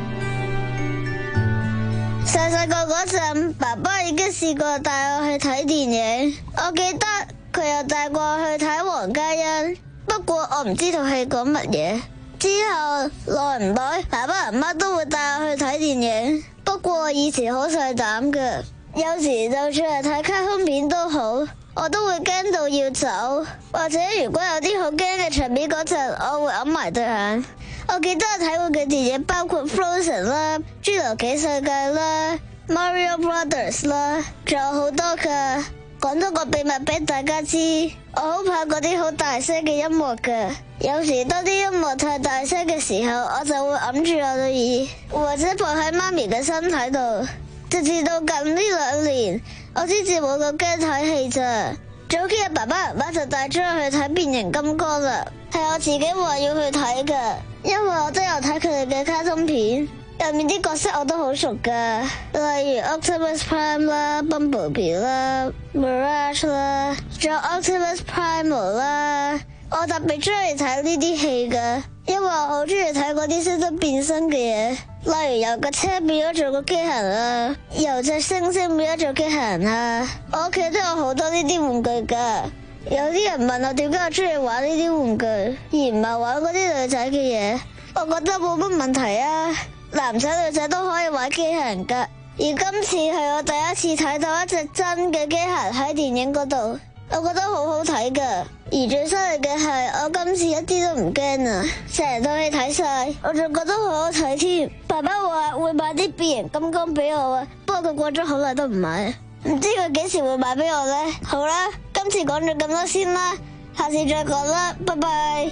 細細個嗰陣，爸爸已經試過帶我去睇電影。我記得佢又帶過我去睇《黃家欣》，不過我唔知道係講乜嘢。之後耐唔耐，爸爸媽媽都會帶我去睇電影。不過我以前好細膽嘅，有時就算係睇卡通片都好，我都會驚到要走，或者如果有啲好驚嘅場面嗰陣，我會揞埋對眼。我記得我睇過嘅電影包括 Frozen 啦、侏羅紀世界啦、Mario Brothers 啦，仲有好多㗎。講多個秘密俾大家知，我好怕嗰啲好大聲嘅音樂㗎。有時當啲音樂太大聲嘅時候，我就會揞住我對耳，或者放喺媽咪嘅身體度。直至到近呢兩年，我先至冇咁驚睇戲咋。早幾日爸爸媽媽就帶咗我去睇變形金剛啦，係我自己話要去睇㗎，因為我都有睇佢哋嘅卡通片，入面啲角色我都好熟㗎，例如 Optimus Prime 啦、Bumblebee 啦、Mirage 啦，仲有 Optimus Primal 啦。我特別中意睇呢啲戲㗎，因為我好中意睇嗰啲識得變身嘅嘢，例如由個車變咗做個機械人啊，由隻猩猩變咗做機械人啊。我屋企都有好多呢啲玩具㗎。有啲人問我點解我中意玩呢啲玩具，而唔係玩嗰啲女仔嘅嘢，我覺得冇乜問題啊。男仔女仔都可以玩機械人㗎。而今次係我第一次睇到一隻真嘅機械人喺電影嗰度，我覺得好好睇㗎。而最犀利嘅係，我今次一啲都唔驚啊！成套戲睇晒，我仲覺得好好睇添。爸爸話會買啲變形金剛俾我啊，不過佢過咗好耐都唔買，唔知佢幾時會買俾我呢？好啦，今次講咗咁多先啦，下次再講啦，拜拜。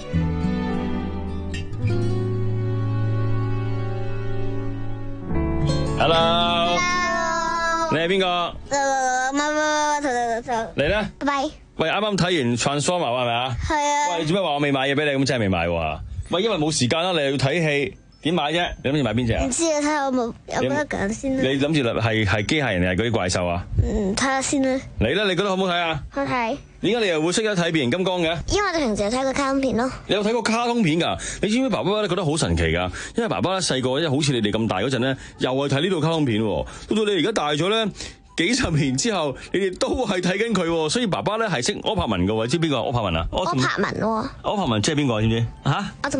Hello，你係邊個？你咧？ 拜拜。 喂，啱啱睇完 Transformer 係咪啊？ 係啊。 喂，你做咩話我未買嘢俾你？咁真係未買喎。喂，因為冇時間啦，你又要睇戲，點買啫？你諗住買邊隻啊？ 唔知啊，睇下我冇有冇得揀先啦。 你諗住係係機械人定係嗰啲怪獸啊？ 嗯，睇下先啦。 你咧，你覺得好唔好睇啊？ 好睇。 點解你又會識得睇變形金剛嘅？ 因為我哋平時有睇過卡通片咯。 你有睇過卡通片㗎？你知唔知爸爸咧覺得好神奇㗎？因為爸爸咧細個，因為好似你哋咁大嗰陣咧，又係睇呢套卡通片喎。到到你而家大咗咧，幾十年之後，你哋都係睇緊佢，所以爸爸咧係識柯柏文㗎喎。知邊個柯柏文啊？ 柯柏文喎。 柯柏文即係邊個？知唔知？嚇？ Optimus。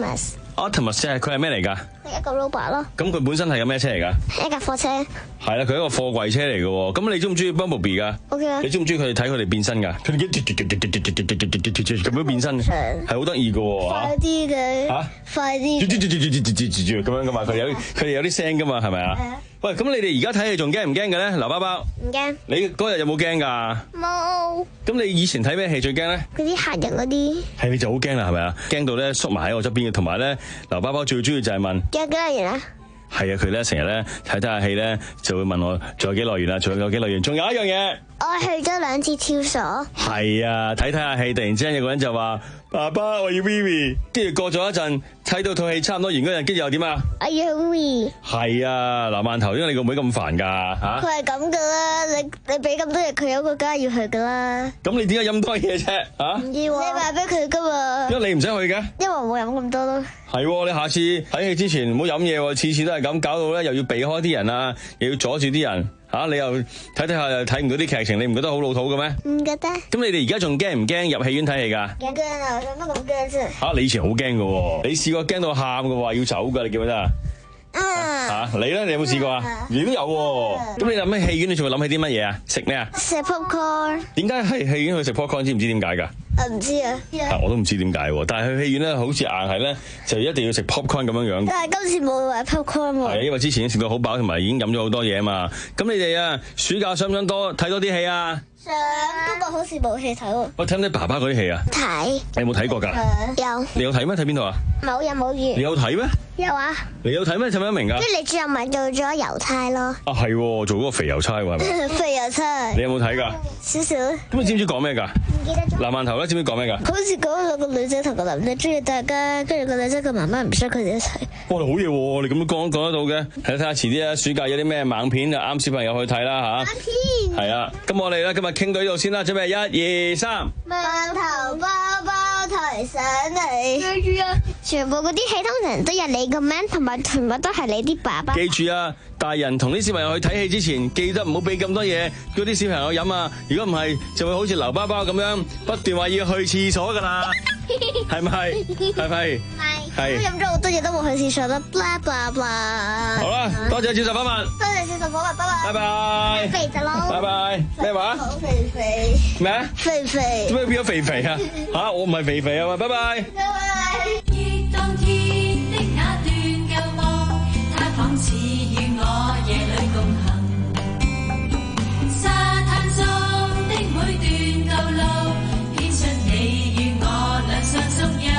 Optimus 係佢係咩嚟㗎？ 係一個 robot 咯。 咁佢本身係個咩車嚟㗎？ 一架貨車。 係啦，佢係一個貨櫃車嚟嘅喎。咁你中唔中意 Bumblebee 㗎 ？O K 啊。 你中唔中意佢哋睇佢哋變身㗎？佢哋咁樣變身，係好得意嘅喎。 快啲嘅。嚇！快啲。 咁樣㗎嘛，佢有佢哋有啲聲㗎嘛，係咪啊？喂，咁你哋而家睇戲仲驚唔驚嘅咧？劉包包。 唔驚。 你嗰日有冇驚㗎？ 冇。 咁你以前睇咩戲最驚咧？ 嗰啲嚇人嗰啲。係你就好驚啦，係咪啊？驚到咧縮埋喺我側邊嘅，同埋咧劉包包最中意就係問。 仲有幾多完啊？ 係啊，佢咧成日咧睇睇下戲咧，就會問我仲有幾耐完啊？仲有幾耐完？仲有一樣嘢。 我去咗兩次跳鎖。 係啊，睇睇下戲，突然之間有個人就話：爸爸，我要 Vivi。跟住過咗一陣，睇到套戲差唔多完嗰陣，跟住又點啊？ 我要 Vivi。 係啊，嗱，饅頭，點解你個妹咁煩㗎嚇？ 佢係咁㗎啦，你你俾咁多嘢佢，有個梗係要去㗎啦。 咁你點解飲多嘢啫？嚇？ 唔要啊！你話俾佢㗎嘛。 因為你唔使去嘅。 因為我冇飲咁多咯。 係喎，你下次睇戲之前唔好飲嘢喎，次次都係咁，搞到咧又要避開啲人啊，又要阻住啲人。嚇、啊！你又睇睇下又睇唔到啲劇情，你唔覺得好老土嘅咩？ 唔覺得。咁你哋而家仲驚唔驚入戲院睇戲㗎？ 驚啊！做乜咁驚啫？ 嚇！你以前好驚嘅喎，你試過驚到喊嘅話要走㗎，你記唔記得啊？ 嗯。 嚇！你咧，你有冇試過啊？你都有喎。咁你諗起戲院，你仲會諗起啲乜嘢啊？食咩啊？ 食 popcorn。點解喺戲院去食 popcorn？知唔知點解㗎？ 我唔知啊。 我都唔知點解喎。但係去戲院咧，好似硬係咧，就一定要食 popcorn 咁樣樣。 但係今次冇話 popcorn 喎。 係因為之前已經食到好飽，同埋已經飲咗好多嘢啊嘛。咁你哋啊，暑假想唔想多睇多啲戲啊？ 想，不過好似冇戲睇喎。 我睇唔睇爸爸嗰啲戲啊？ 睇。 你有冇睇過㗎？ 有。 你有睇咩？睇邊度啊？ 冇人冇完。 你有睇咩？ 有啊。 你有睇咩？睇唔睇得明㗎？ 跟住你最後咪做咗郵差咯。 啊係喎，做嗰個肥郵差喎係咪？ 肥郵差。 你有冇睇㗎？ 少少。咁你知唔知講咩㗎？ 唔記得咗。 嗱，饅頭咧，知唔知講咩㗎？ 好似講兩個女仔同個男仔中意大家，跟住個女仔個媽媽唔想佢哋一齊。 哇！好嘢喎，你咁樣講講得到嘅。睇睇下遲啲啊，暑假有啲咩猛片就啱小朋友去睇啦嚇。猛片。係啊，咁我哋咧今日傾到呢度先啦，準備一二三。 饅頭包包抬上嚟。記住啊！全部嗰啲戲通常都有你個名，同埋全部都係你啲爸爸。 記住啊！大人同啲小朋友去睇戲之前，記得唔好俾咁多嘢叫啲小朋友飲啊！如果唔係，就會好似劉包包咁樣不斷話要去廁所噶啦，係咪？係咪？係。係。 飲咗好多嘢都冇去廁所啦，blah blah blah。 好啦，多謝接受訪問。 多謝接受訪問，拜拜。 拜拜。 肥仔咯。 拜拜。咩話？ 好肥肥。 咩啊？ 肥肥。 點解變咗肥肥啊？嚇！我唔係肥肥啊嘛，拜拜。 拜拜。 當天的那段舊夢，它仿似與我夜裏共行。沙灘中的每段舊路，編出你與我兩相宿印。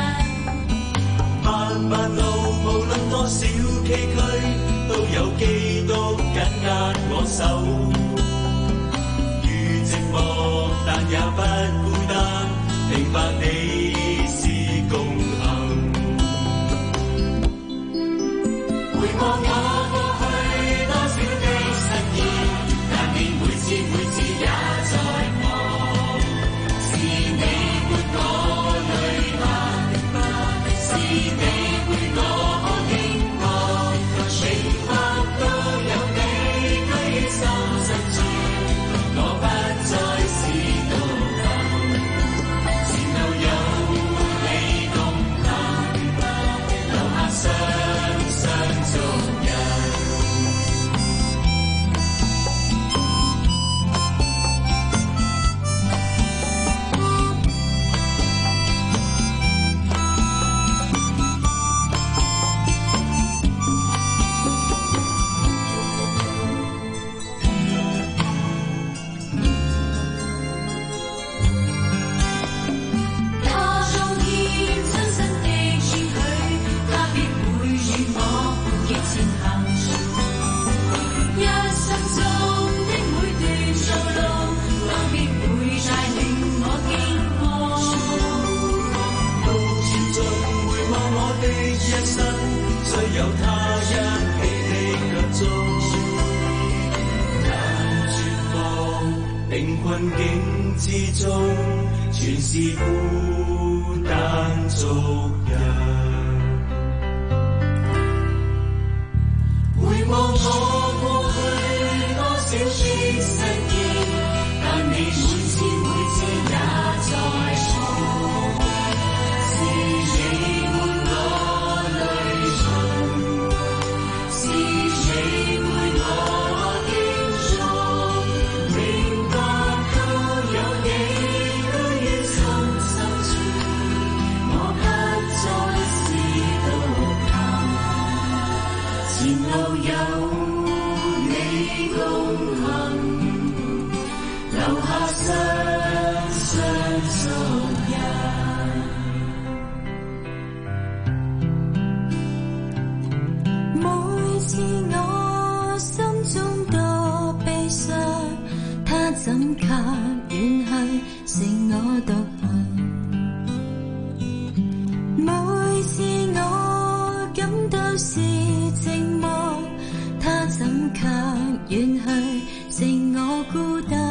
漫漫路無論多少崎嶇，都有基督緊握我手。如寂寞，但也不孤單，明白你是共行。回望我過去多少的失意，但願每次每次也在我。是你伴我淚眼，是你陪我經過，明白都有你居心深處，我不再是獨行。前路有你同行，留下雙雙足印。 他當天親身的應許，他必會與我伴結前行。一生中的每段道路，都必會帶領我經過。 路前進回望我的一生，雖有他一起的腳蹤，難絕望，令困境之中，全是孤單族人。回望我過去多少的失意，但你每次每次也在我。是你伴我屬人。每次我心中多悲傷，他怎卻遠去，剩我獨行。每次我感到是寂寞，他怎卻遠去，剩我孤單。